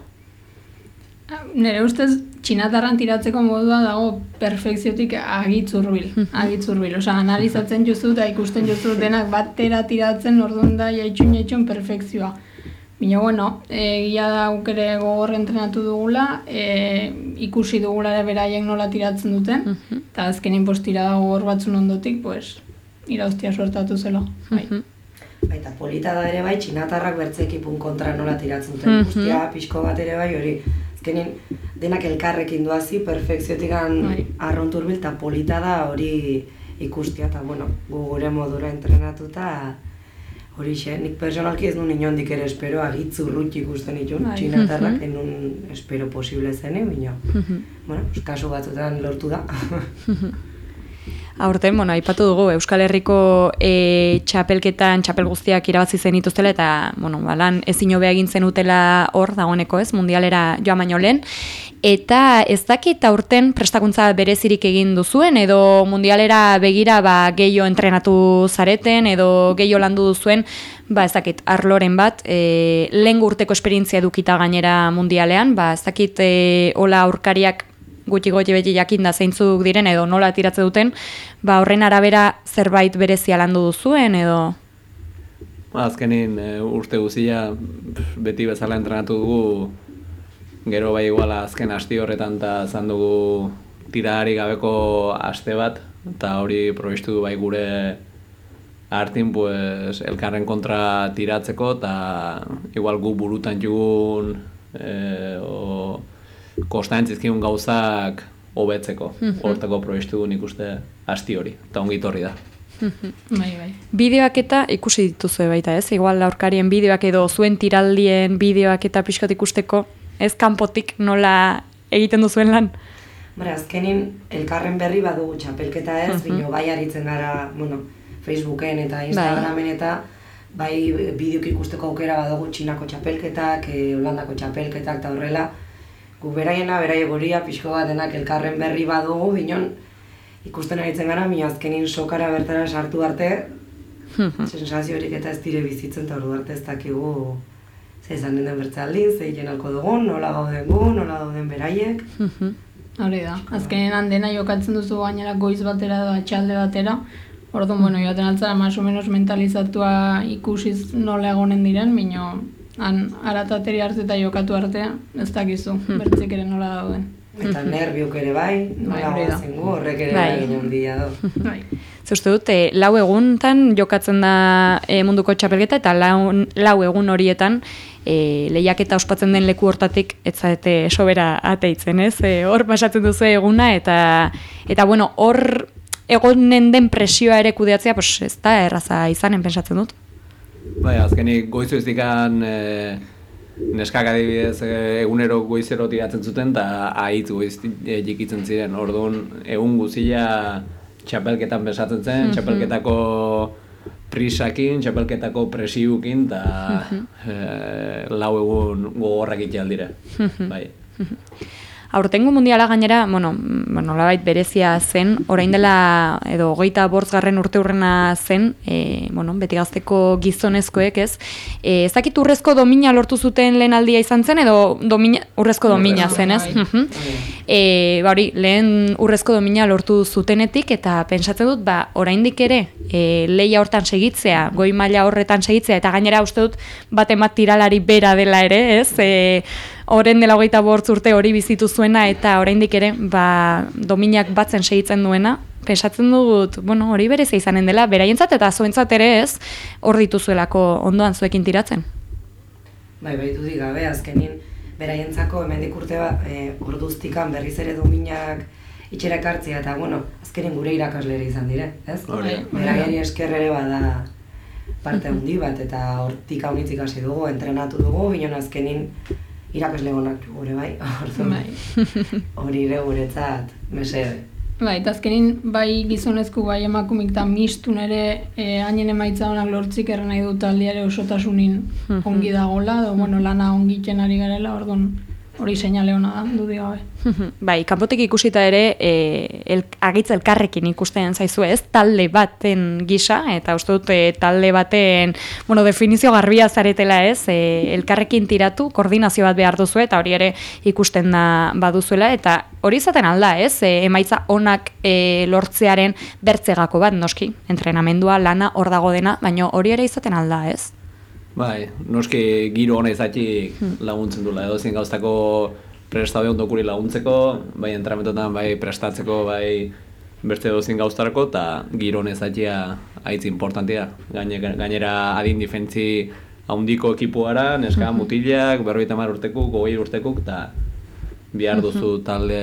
S8: Nire ustez, txinatarran tiratzeko modua dago perfekziotik agitzurbil. Osa, analizatzen juzu eta ikusten juzu denak batera tiratzen orduan da jaitxun perfekzioa. Bina, bueno, egia da ere gogor entrenatu dugula, ikusi dugula ere beraiek nola tiratzen duten, eta azkenin postira da gogor batzun ondotik, pues, irauztia suertatu zela.
S9: Baita polita da ere bai, txinatarrak bertzekipun kontra nola tiratzen duten, guztia, pixko bat ere bai, hori, azkenin denak elkarrekin duazi, perfekziotik arronturbil, eta polita da hori ikustia, eta bueno, gure modura entrenatuta, hori nik personalki ez nuen inondik ere espero, agitzurrut ikusten itun, txinatarrak enun espero posible zene, bina, bueno, kasu batzutan lortu da.
S2: Aurten, aipatu dugu, Euskal Herriko txapelketan, txapel guztiak irabazi zenituztela, eta, lan ezin hobea egin zenutela hor, dagoeneko ez, mundialera joan baino lehen, eta ez dakit aurten prestakuntza berezirik egin duzuen, edo mundialera begira gehiago entrenatu zareten, edo gehiago landu duzuen, ez dakit, arloren bat, lehen urteko esperientzia edukita gainera mundialean, ez dakit, hola aurkariak gutxi beti jakinda zeintzuk diren edo nola tiratze duten, horren arabera zerbait berezia landu duzuen edo?
S10: Azkenin urte guzia beti bezala entrenatu dugu, gero bai iguala azken asti horretan eta zan dugu tiradari gabeko aste bat, eta hori probestu du bai gure hartin pues, elkarren kontra tiratzeko, eta igual gu burutan jugun o kostantzizkiun gauzak hobetzeko. Hortako proiektu nik uste asti hori, eta ongi torri da.
S8: Bai.
S2: Bideoak eta ikusi dituzue baita, ez? Igual aurkarien bideoak edo zuen tiraldien bideoak eta pixkat ikusteko, ez kanpotik nola egiten duzuen lan?
S9: Azkenin, elkarren berri badugu txapelketa ez, bino bai aritzen gara, Facebooken eta Instagramen eta bai bideok ikusteko aukera badugu Txinako txapelketak, Holandako txapelketak eta horrela. Gu beraiena, guria, pixko bat denak elkarren berri badugu, binon ikusten aritzen gara, azkenin sokara bertara sartu arte, sensaziorik eta ez dire bizitzen, eta ordu arte ez dakigu ze izan den bertzaldin, ze jenalko dugun, nola gauden gu, nola gauden beraiek.
S8: Hori da, azkenean dena jokatzen duzu gainera goiz batera edo atxalde batera, orduan, joaten altzara más o menos mentalizatua ikusiz nola egonen diren, bino aratateri arte eta jokatu arte, ez dakizu, bertzik ere nola dauden.
S9: Eta nerviok ere bai, nola goazen gu, horrek ere bai ginen dira do.
S2: Uste dut, lau eguntan jokatzen da munduko txapelketa, eta lau egun horietan lehiaketa ospatzen den leku hortatik etzate sobera ateitzen, ez? Hor pasatzen duzu eguna, eta bueno, hor egonen den presioa ere kudeatzea, pues ez da erraza izanen pensatzen dut.
S10: Bai, azkenik goizu ez dikan neskak adibidez egunero goizero tiratzen zuten, eta ahitz goiz jikitzen ziren. Orduan, egun guzila txapelketan besatzen zen, txapelketako prisakin, txapelketako presiukin, eta lau egun gogorrak itxaldire. Bai.
S2: Aurtengo mundiala gainera, nolabait berezia zen, orain dela edo 25. urteurrena zen, beti gazteko gizonezkoek, ez? Ez dakit urrezko domina lortu zuten lehen aldia izan zen, edo urrezko domina zen, ez? Hori, lehen urrezko domina lortu zutenetik, eta pentsatzen dut, oraindik ere, lehia hortan segitzea, goi maila horretan segitzea, eta gainera uste dut baten bat tiralari bera dela ere, ez? Horren dela 25 urte hori bizitu zuena, eta oraindik ere, dominak batzen segitzen duena, pensatzen dut, hori berezia izanen dela, beraientzat eta zuentzat ere ez, hor dituzuelako ondoan zuekin tiratzen.
S9: Bai, dudik gabe, azkenin, beraientzako hemendik urte orduztikan berriz ere dominak itxera ekartzea, eta azkenin gure irakaslere izan dire, ez? Beraieni esker ere bada parte handi bat, eta hortik haunitzik hasi dugu, entrenatu dugu, binon azkenin irakasle honak gure bai, hori ere guretzat mesede.
S8: Bai, eta azkenin bai gizonezko bai emakumik eta mistun ere hainen emaitza honak lortzik erren nahi dut aldiare osotasunin ongi dagoela, lana ongitzen ari garela, orduan hori seinale hona da, dudik gabe.
S2: Bai, kanpotik ikusita ere, agitz elkarrekin ikusten zaizu ez, talde baten gisa, eta uste dut talde baten, definizio garbia zaretela ez, elkarrekin tiratu, koordinazio bat behar duzu, eta hori ere ikusten da baduzuela, eta hori izaten alda ez, emaitza onak lortzearen bertzegako bat, noski, entrenamendua, lana, hor dago dena, baina hori ere izaten alda ez.
S10: Bai, noski giro hona izatik laguntzen duela, edo zin gauztako prestazio ondokuri laguntzeko, bai entrenamentotan, bai prestatzeko, bai beste edo zin gauztarako, eta giro hona izatia haitz importantia. Gainera adin difentzi handiko ekipuara, neska mutilak, 50 urtekuk, 20 urtekuk, eta bihar duzu talde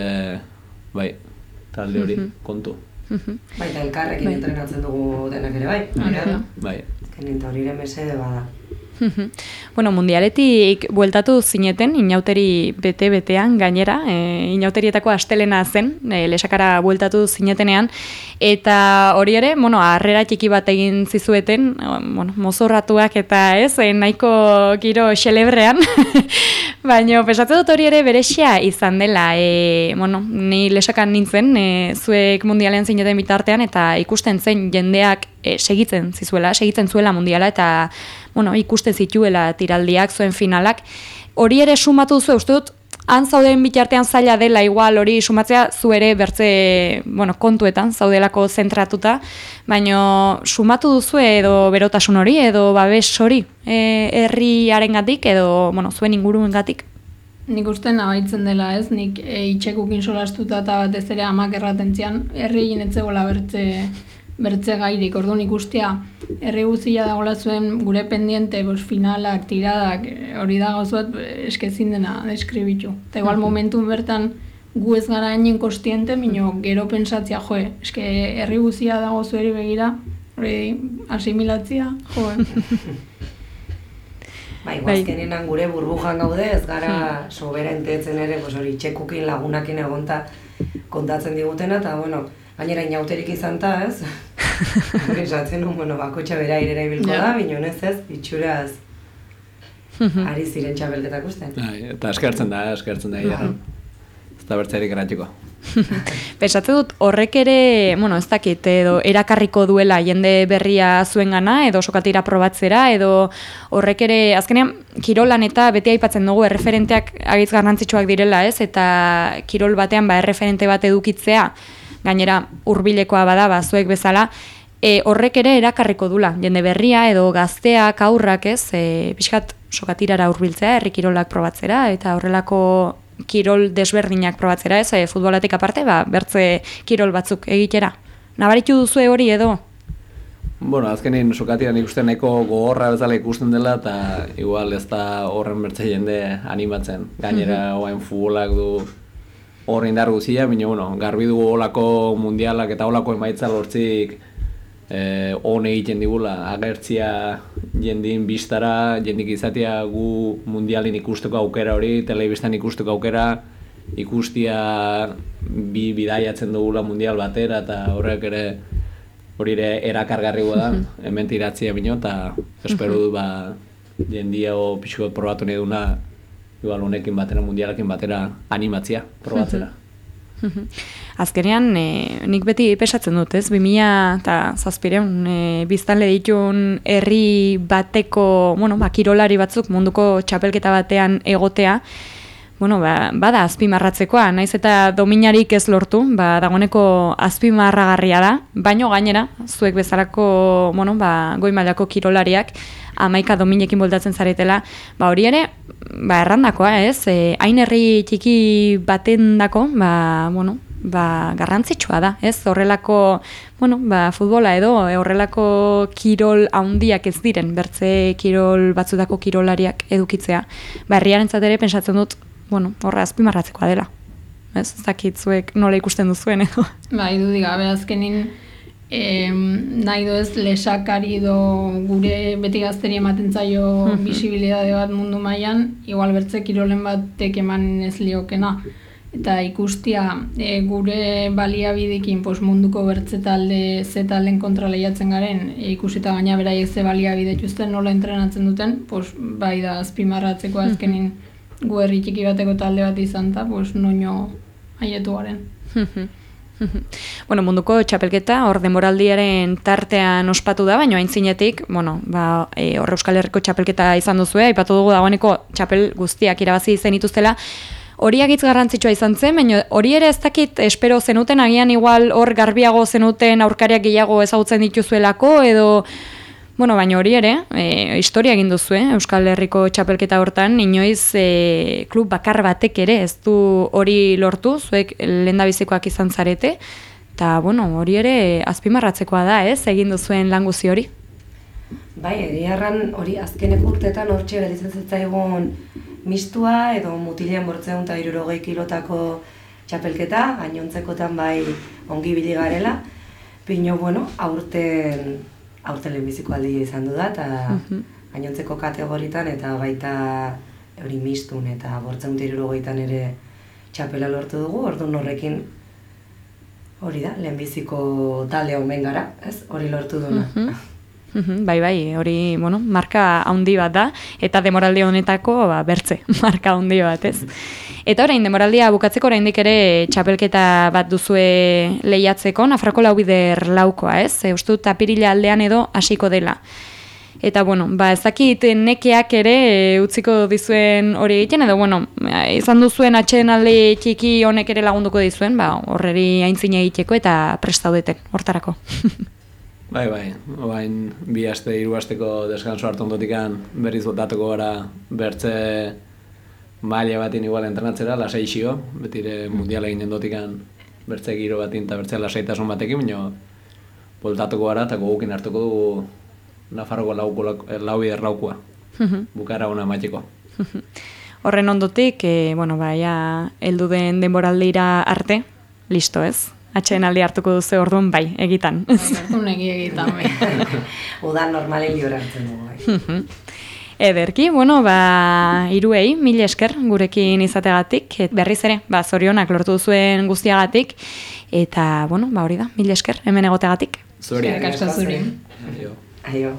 S10: hori kontu.
S9: Bai, eta elkarrekin entrenatzen dugu denak ere bai.
S10: Bai.
S9: Azkenin eta hori ere mesede bada.
S2: Mundialetik bueltatu zineten, inauteri bete-betean gainera, inauterietako astelena zen, lesakara bueltatu zinetenean, eta hori ere, harrera txiki bat egin zizueten, mozorratuak eta ez, nahiko giro xelebrean, baina pesatzen dut hori ere berexia izan dela, ni lesakan nintzen, zuek mundialean zineten bitartean, eta ikusten zen jendeak segitzen zuela mundiala, eta ikusten zituela tiraldiak, zuen finalak. Hori ere sumatu duzu, uste dut, han zauden bitartean zaila dela, igual hori sumatzea zu ere bertze kontuetan, zaudelako zentratuta, baina sumatu duzu edo berotasun hori, edo babes hori, herriarengatik edo zuen inguruengatik.
S8: Nik uste nabaitzen dela ez, nik itxekukin solastuta eta batez ere amak erraten zian, herri egin etzegoela bertze bertze gairik, orduan ikustea herri guztia dagoela zuen gure pendiente, finalak, tiradak, hori da gauzuat eskezin dena deskribitu. Eta igual momentu bertan gu ez gara hainen kostiente, minio gero pensatzia, eske herri guztia dago zueri begira, hori asimilatzia,
S9: Azkenenan gure burbujan gaude, ez gara sobera entetzen ere, hori txekukin lagunakin egonta kontatzen digutena, eta gainera inauterik izan ta, ez? Pensatzen nun, bakotxa bera irera ibilko da, binonez ez, itxuraz ari ziren txapelketak usten.
S10: Eta eskertzen da, iran. Ez da bertzerik eratxiko.
S2: Pensatzen dut horrek ere, ez dakit, edo erakarriko duela jende berria zuengana, edo sokatira probatzera, edo horrek ere, azkenean, kirolan eta beti aipatzen dugu erreferenteak agitz garrantzitsuak direla, ez? Eta kirol batean erreferente bat edukitzea, gainera hurbilekoa bada, zuek bezala, horrek ere erakarriko dula, jende berria edo gazteak, aurrak, ez? Pixkat sokatirara hurbiltzea, herri kirolak probatzera, eta horrelako kirol desberdinak probatzera, ez? Futbolatik aparte, bertze kirol batzuk egitera. Nabaritu duzue hori edo?
S10: Azkenin sokatiran ikusten nahiko gogorra bezala ikusten dela, eta igual ez da horren bertze jende animatzen. Gainera, oain futbolak du horre indar guzia, baina garbi dugu olako mundialak eta olako emaitza lortzik hone egiten digula, agertzia jendin biztara, jendik izatea gu mundialin ikusteko aukera hori, telebistan ikusteko aukera, ikustia bidaiatzen dugula mundial batera, eta horrek ere hori ere erakargarri da, hemen tiratzia bino, eta espero du jendia pixko probatu nahi duna, igual honekin batera, mundialakin batera animatzia, probatzera.
S2: Azkenean, nik beti pesatzen dut, ez? 2007 biztanle ditun herri bateko, kirolari batzuk munduko txapelketa batean egotea, bada azpimarratzekoa, naiz eta dominarik ez lortu, dagoeneko azpimarragarria da, baino gainera, zuek bezalako, goi mailako kirolariak, 11 dominekin boltatzen zaretela, hori ere, errandakoa, ez? Hain herri txiki batendako, garrantzitsua da, ez? Horrelako, futbola edo, horrelako kirol handiak ez diren, bertze kirol batzutako kirolariak edukitzea. Herriarentzat ere pensatzen dut, horra azpimarratzekoa dela. Ez dakit zuek nola ikusten duzuen edo.
S8: Dudik gabe azkenin nahi ez lesakari do gure beti gazteri ematen zaio bisibilidade bat mundu mailan, igual bertze kirolen batek eman ez liokena. Eta ikustia gure baliabidekin munduko bertze talde ze talen kontra lehiatzen garen, ikusita gaina beraiek ze baliabide dituzten nola entrenatzen duten, bai da azpimarratzeko azkenin gu herri txiki bateko talde bat izan eta noño haietu garen.
S2: Munduko txapelketa hor demoraldiaren tartean ospatu da, baina aintzinetik, hor Euskal Herriko txapelketa izan duzue, aipatu dugu dagoeneko txapel guztiak irabazi zenituztela. Hori agitz garrantzitsua izan zen, baina hori ere ez dakit espero zenuten, agian igual hor garbiago zenuten aurkariak gehiago ezagutzen dituzuelako, edo baina hori ere, historia egin duzu, Euskal Herriko txapelketa hortan, inoiz klub bakar batek ere ez du hori lortu, zuek lehendabizikoak izan zarete, eta hori ere azpimarratzekoa da, egin duzuen lan guzi hori.
S9: Bai, egiarran hori azkeneko urteetan hortxe geritzen mistua edo mutilean 460 kilotako txapelketa, gainontzekotan bai ongi bili garela, pino, aurten lehenbiziko aldia izan du da, eta gainontzeko kategoritan eta baita hori mistun eta 460 ere txapela lortu dugu, orduan horrekin hori da, lehenbiziko talde omen gara, ez? Hori lortu duna.
S2: Bai, hori, marka handi bat da, eta demoraldi honetako bertze, marka handi bat, ez? Eta orain, demoraldia bukatzeko oraindik ere txapelketa bat duzue lehiatzeko, Nafarroko Laubider laukoa, ez? Uste dut apirila aldean edo hasiko dela. Eta, ez dakit nekeak ere utziko dizuen hori egiten, edo, izan duzuen atxeden alde txiki honek ere lagunduko dizuen, horreri aintzine egiteko eta prestaudeten, hortarako.
S10: Bai, oain 2 aste, 3 asteko deskanso hartu ondotikan berriz botatuko gara bertze maila batin igual entrenatzera, lasaixio, betire mundiala eginen dotikan bertze giro batin eta bertze lasaitasun batekin, baina poltatuko gara eta gogukin hartuko dugu Nafarroko lau bider laukua. Bukara ona emateko.
S2: Horren ondotik, ja, heldu den denboraldira arte, listo ez? Atxeen hartuko duzu orduan bai, egitan.
S8: Orduan egitan, bai.
S9: Udan normalen liora hartzen dugu, bai.
S2: Ederki, hiruei, 1000 esker gurekin izategatik, berriz ere, zorionak lortu duzuen guztiagatik, eta, hori da, 1000 esker, hemen egotegatik.
S10: Zuri.
S8: Asko zuri.
S9: Aio.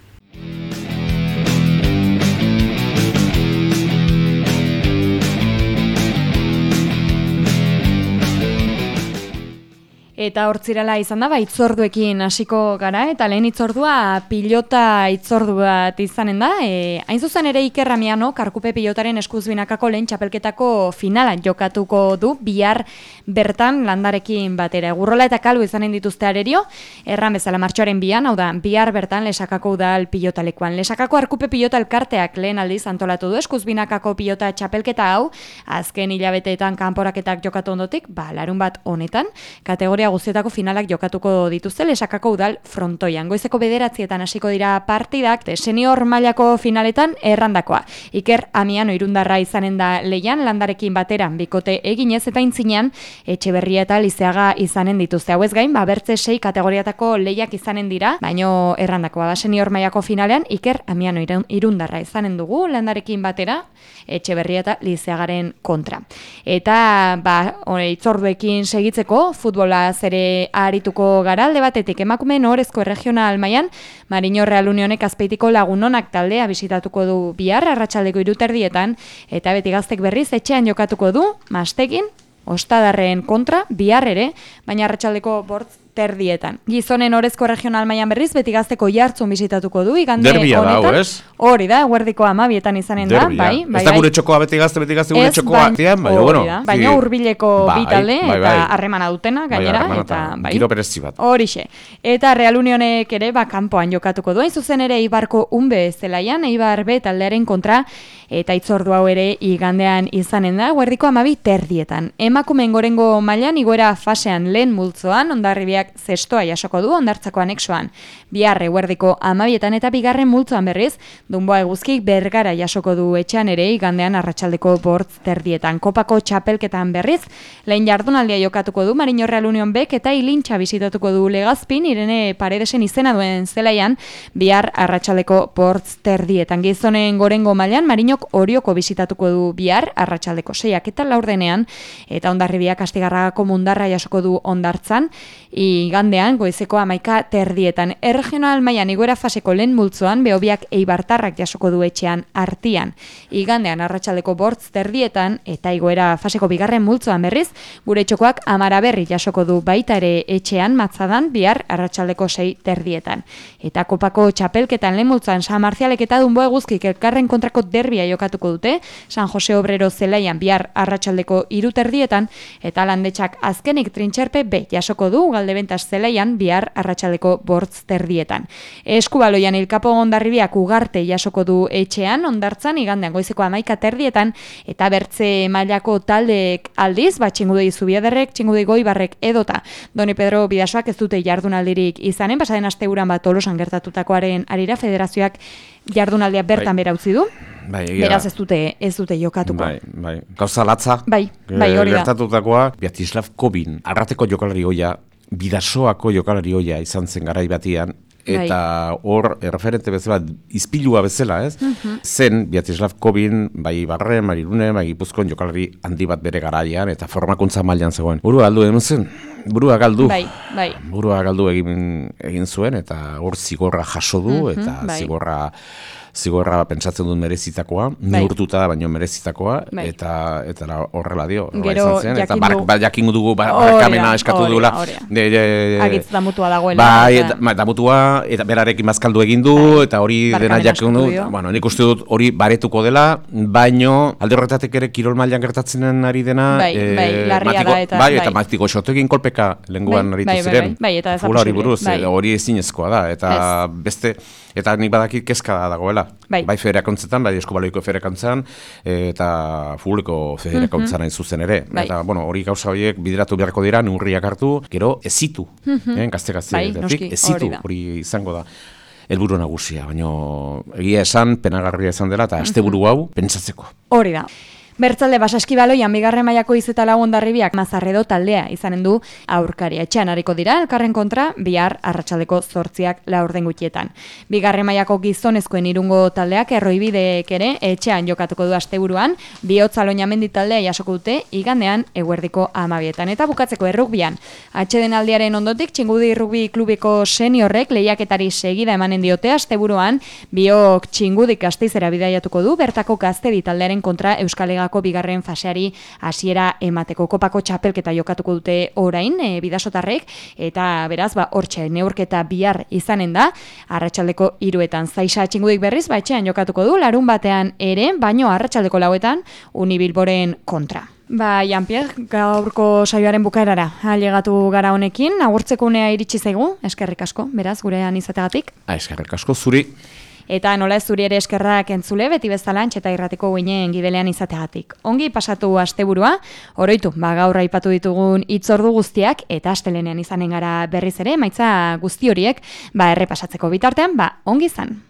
S2: Eta hortzirala izan da, itzorduekin hasiko gara, eta lehen itzordua pilota itzordu bat izanen da. Hain zuzen ere Iker Ramiano, Karkupe pilotaren eskuzbinakako lehen txapelketako finala jokatuko du, bihar bertan landarekin batera. Egurrola eta Kalu izanen dituzte arerio, erran bezala martxoaren 2an, hau da, bihar bertan Lesakako udal pilotalekuan. Lesakako Karkupe pilota elkarteak lehen aldiz antolatu du eskuzbinakako pilota txapelketa hau, azken hilabeteetan kanporaketak jokatu ondotik, larun bat honetan, kategoria guztietako finalak jokatuko dituzte Lesakako udal frontoian. Goizeko 9:00 hasiko dira partidak, senior mailako finaletan errandakoa. Iker Amiano irundarra izanen da leian, landarekin batera bikote eginez eta intzinean Etxeberria eta Lizeaga izanen dituzte. Hauez gain, bertze 6 kategoriatako lehiak izanen dira, baino errandakoa senior mailako finalean Iker Amiano irundarra izanen dugu, landarekin batera Etxeberria eta Lizeagaren kontra. Eta itzorduekin segitzeko futbola ere arituko gara, alde batetik emakumeen ohorezko regional mailan Mariño Real Unionek Azpeitiko Lagunonak taldea bisitatuko du bihar arratsaldeko 3:00 eta Beti Gaztek berriz etxean jokatuko du Mastegin Ostadarren kontra bihar ere, baina arratsaldeko 4:30. Gizonen ohorezko regional mailan berriz Beti Gazteko Oiartzun bisitatuko du igande honetan. Hori da, eguerdiko 12etan izanen da, bai.
S3: Ez da gure txokoa Beti Gazte gure txokoa.
S2: Baina hurbileko bi talde eta harremana dutena gainera eta
S3: giro berezi bat.
S2: Horixe. Eta Real Unionek ere kanpoan jokatuko du. Hain zuzen ere Eibarko Unbe zelaian Eibar B taldearen kontra eta itzordu hau ere igandean izanen da, eguerdiko 12:30. Emakumeen gorengo mailan igoera fasean lehen multzoan Hondarribiak zestoa jasoko du Hondartzako anexoan. Bihar eguerdiko 12etan eta bigarren multzoan berriz Dunboa Eguzkik Bergara jasoko du etxean ere igandean arratsaldeko 4:30. Kopako txapelketan berriz lehen jardunaldia jokatuko du Mariño Real Union Bek eta Ilintxa bisitatuko du Legazpin Irene Paredesen izena duen zelaian bihar arratsaldeko 4:30. Gizonen gorengo mailan Mariñok Orioko bisitatuko du bihar arratsaldeko 6ak eta 4:00 eta Hondarribiak Astigarragako Mundarra jasoko du Hondartzan igandean goizeko 11:30. Erregional mailan igoera faseko lehen multzoan Behobiak Eibartarrak jasoko du etxean Artian. Igandean arratsaldeko 4:30 eta igoera faseko bigarren multzoan berriz gure txokoak Amaraberri jasoko du baita ere etxean Matzadan bihar arratsaldeko 6:30. Eta kopako txapelketan lehen multzoan San Marcialek eta Dunboa Eguzkik elkarren kontrako derbia jokatuko dute San Jose Obrero zelaian bihar arratsaldeko 3:30 eta Landetxak azkenik Trintxerpe B jasoko du Galdebentas zelaian bihar arratsaldeko 4:30. Eskubaloian Ilkapo Hondarribiak Ugarte jasoko du etxean Hondartzan igandean goizeko 11:30 eta bertze mailako taldeek aldiz Txingudei Zubiaderrek, Txingudei Goibarrek edota Doni Pedro Bidasoak ez dute jardunaldirik izanen, pasaden asteburuan Tolosan gertatutakoaren arira federazioak jardunaldia bertan bera utzi du. Beraz ez dute jokatuko.
S3: Bai. Gauza latza.
S2: Bai, hori da.
S3: Gertatutakoa Bjatislav Kobin, Arrateko jokalari hoia, Bidasoako jokalari hoia izan zen garai batian, eta hor referente bezala, izpilua bezala, ez? Zen Bjatislav Kobin, bai Barren, Marirune, bai Gipuzkoan jokalari handi bat bere garaian, eta formakuntza mailan zegoen. Burua galdu egin zen? Burua galdu.
S2: Bai.
S3: Burua galdu egin zuen, eta hor zigorra jaso du, eta zigorra pentsatzen dut merezitakoa, neurtuta da baino merezitakoa, eta horrela dio.
S2: Gero
S3: jakin dugu, barkamena eskatu dugula.
S2: Agitz damutua dagoela.
S3: Damutua, eta berarekin bazkaldu egin du, eta hori dena jakin du. Nik uste dut hori baretuko dela, baino alde horretatek ere kirol mailan gertatzen ari dena.
S2: Larria da eta.
S3: Eta matiko xotekin kolpeka lenguan aritu ziren. Hori buruz, hori ezinezkoa da, eta beste Eta nik badakit kezka dagoela.
S2: Bai
S3: federakontzetan, bai eskubaloiko federakontzan, eta futboliko federakontzan hain zuzen ere. Eta, hori gauza horiek bideratu beharko dira, neurriak hartu, gero ezitu, gazte-gazteetatik, ezitu, hori izango da. Helburu nagusia, baina egia esan, penagarria izan dela, eta asteburu hau pentsatzeko.
S2: Hori da. Bertzalde Basaskibaloian bigarren mailako izeta Hondarribiak Mazarredo taldea izanen du aurkaria. Etxean hariko dira elkarren kontra bihar arratsaldeko 8:00 laurdengutietan. Bigarren mailako gizonezkoen Irungo taldeak Erroibideek ere etxean jokatuko du asteburuan, Bihotza Loñamendi taldea jasoko dute igandean eguerdiko 12:00etan. Eta bukatzeko errugbian. Atsedenaldiaren ondotik Txingudi Rugbi Klubeko seniorrek lehiaketari segida emanen diote asteburuan, Biok Txingudik Gasteizera bidaiatuko du bertako Gaztedi taldearen kontra Euskal Ligako bigarren faseari hasiera emateko. Kopako txapelketa jokatuko dute orain bidasotarrek, eta beraz hortxe neurketa bihar izanen da arratsaldeko 3:00etan. Zaisa Txingudik berriz etxean jokatuko du larun batean ere, baino arratsaldeko 4:00etan Unibilboren kontra. Jean-Pierre, gaurko saioaren bukaerara ailegatu gara honekin, agurtzeko unea iritsi zaigu, eskerrik asko, beraz, gurean izategatik.
S3: Eskerrik asko, zuri.
S2: Eta nola ez zuri ere eskerrak entzule, beti bezala Antxeta Irratiko guinen gibelean izategatik. Ongi pasatu asteburua, oroitu, gaur aipatu ditugun hitzordu guztiak, eta astelenean izanen gara berriz ere, emaitza guzti horiek, errepasatzeko bitartean, ongi izan.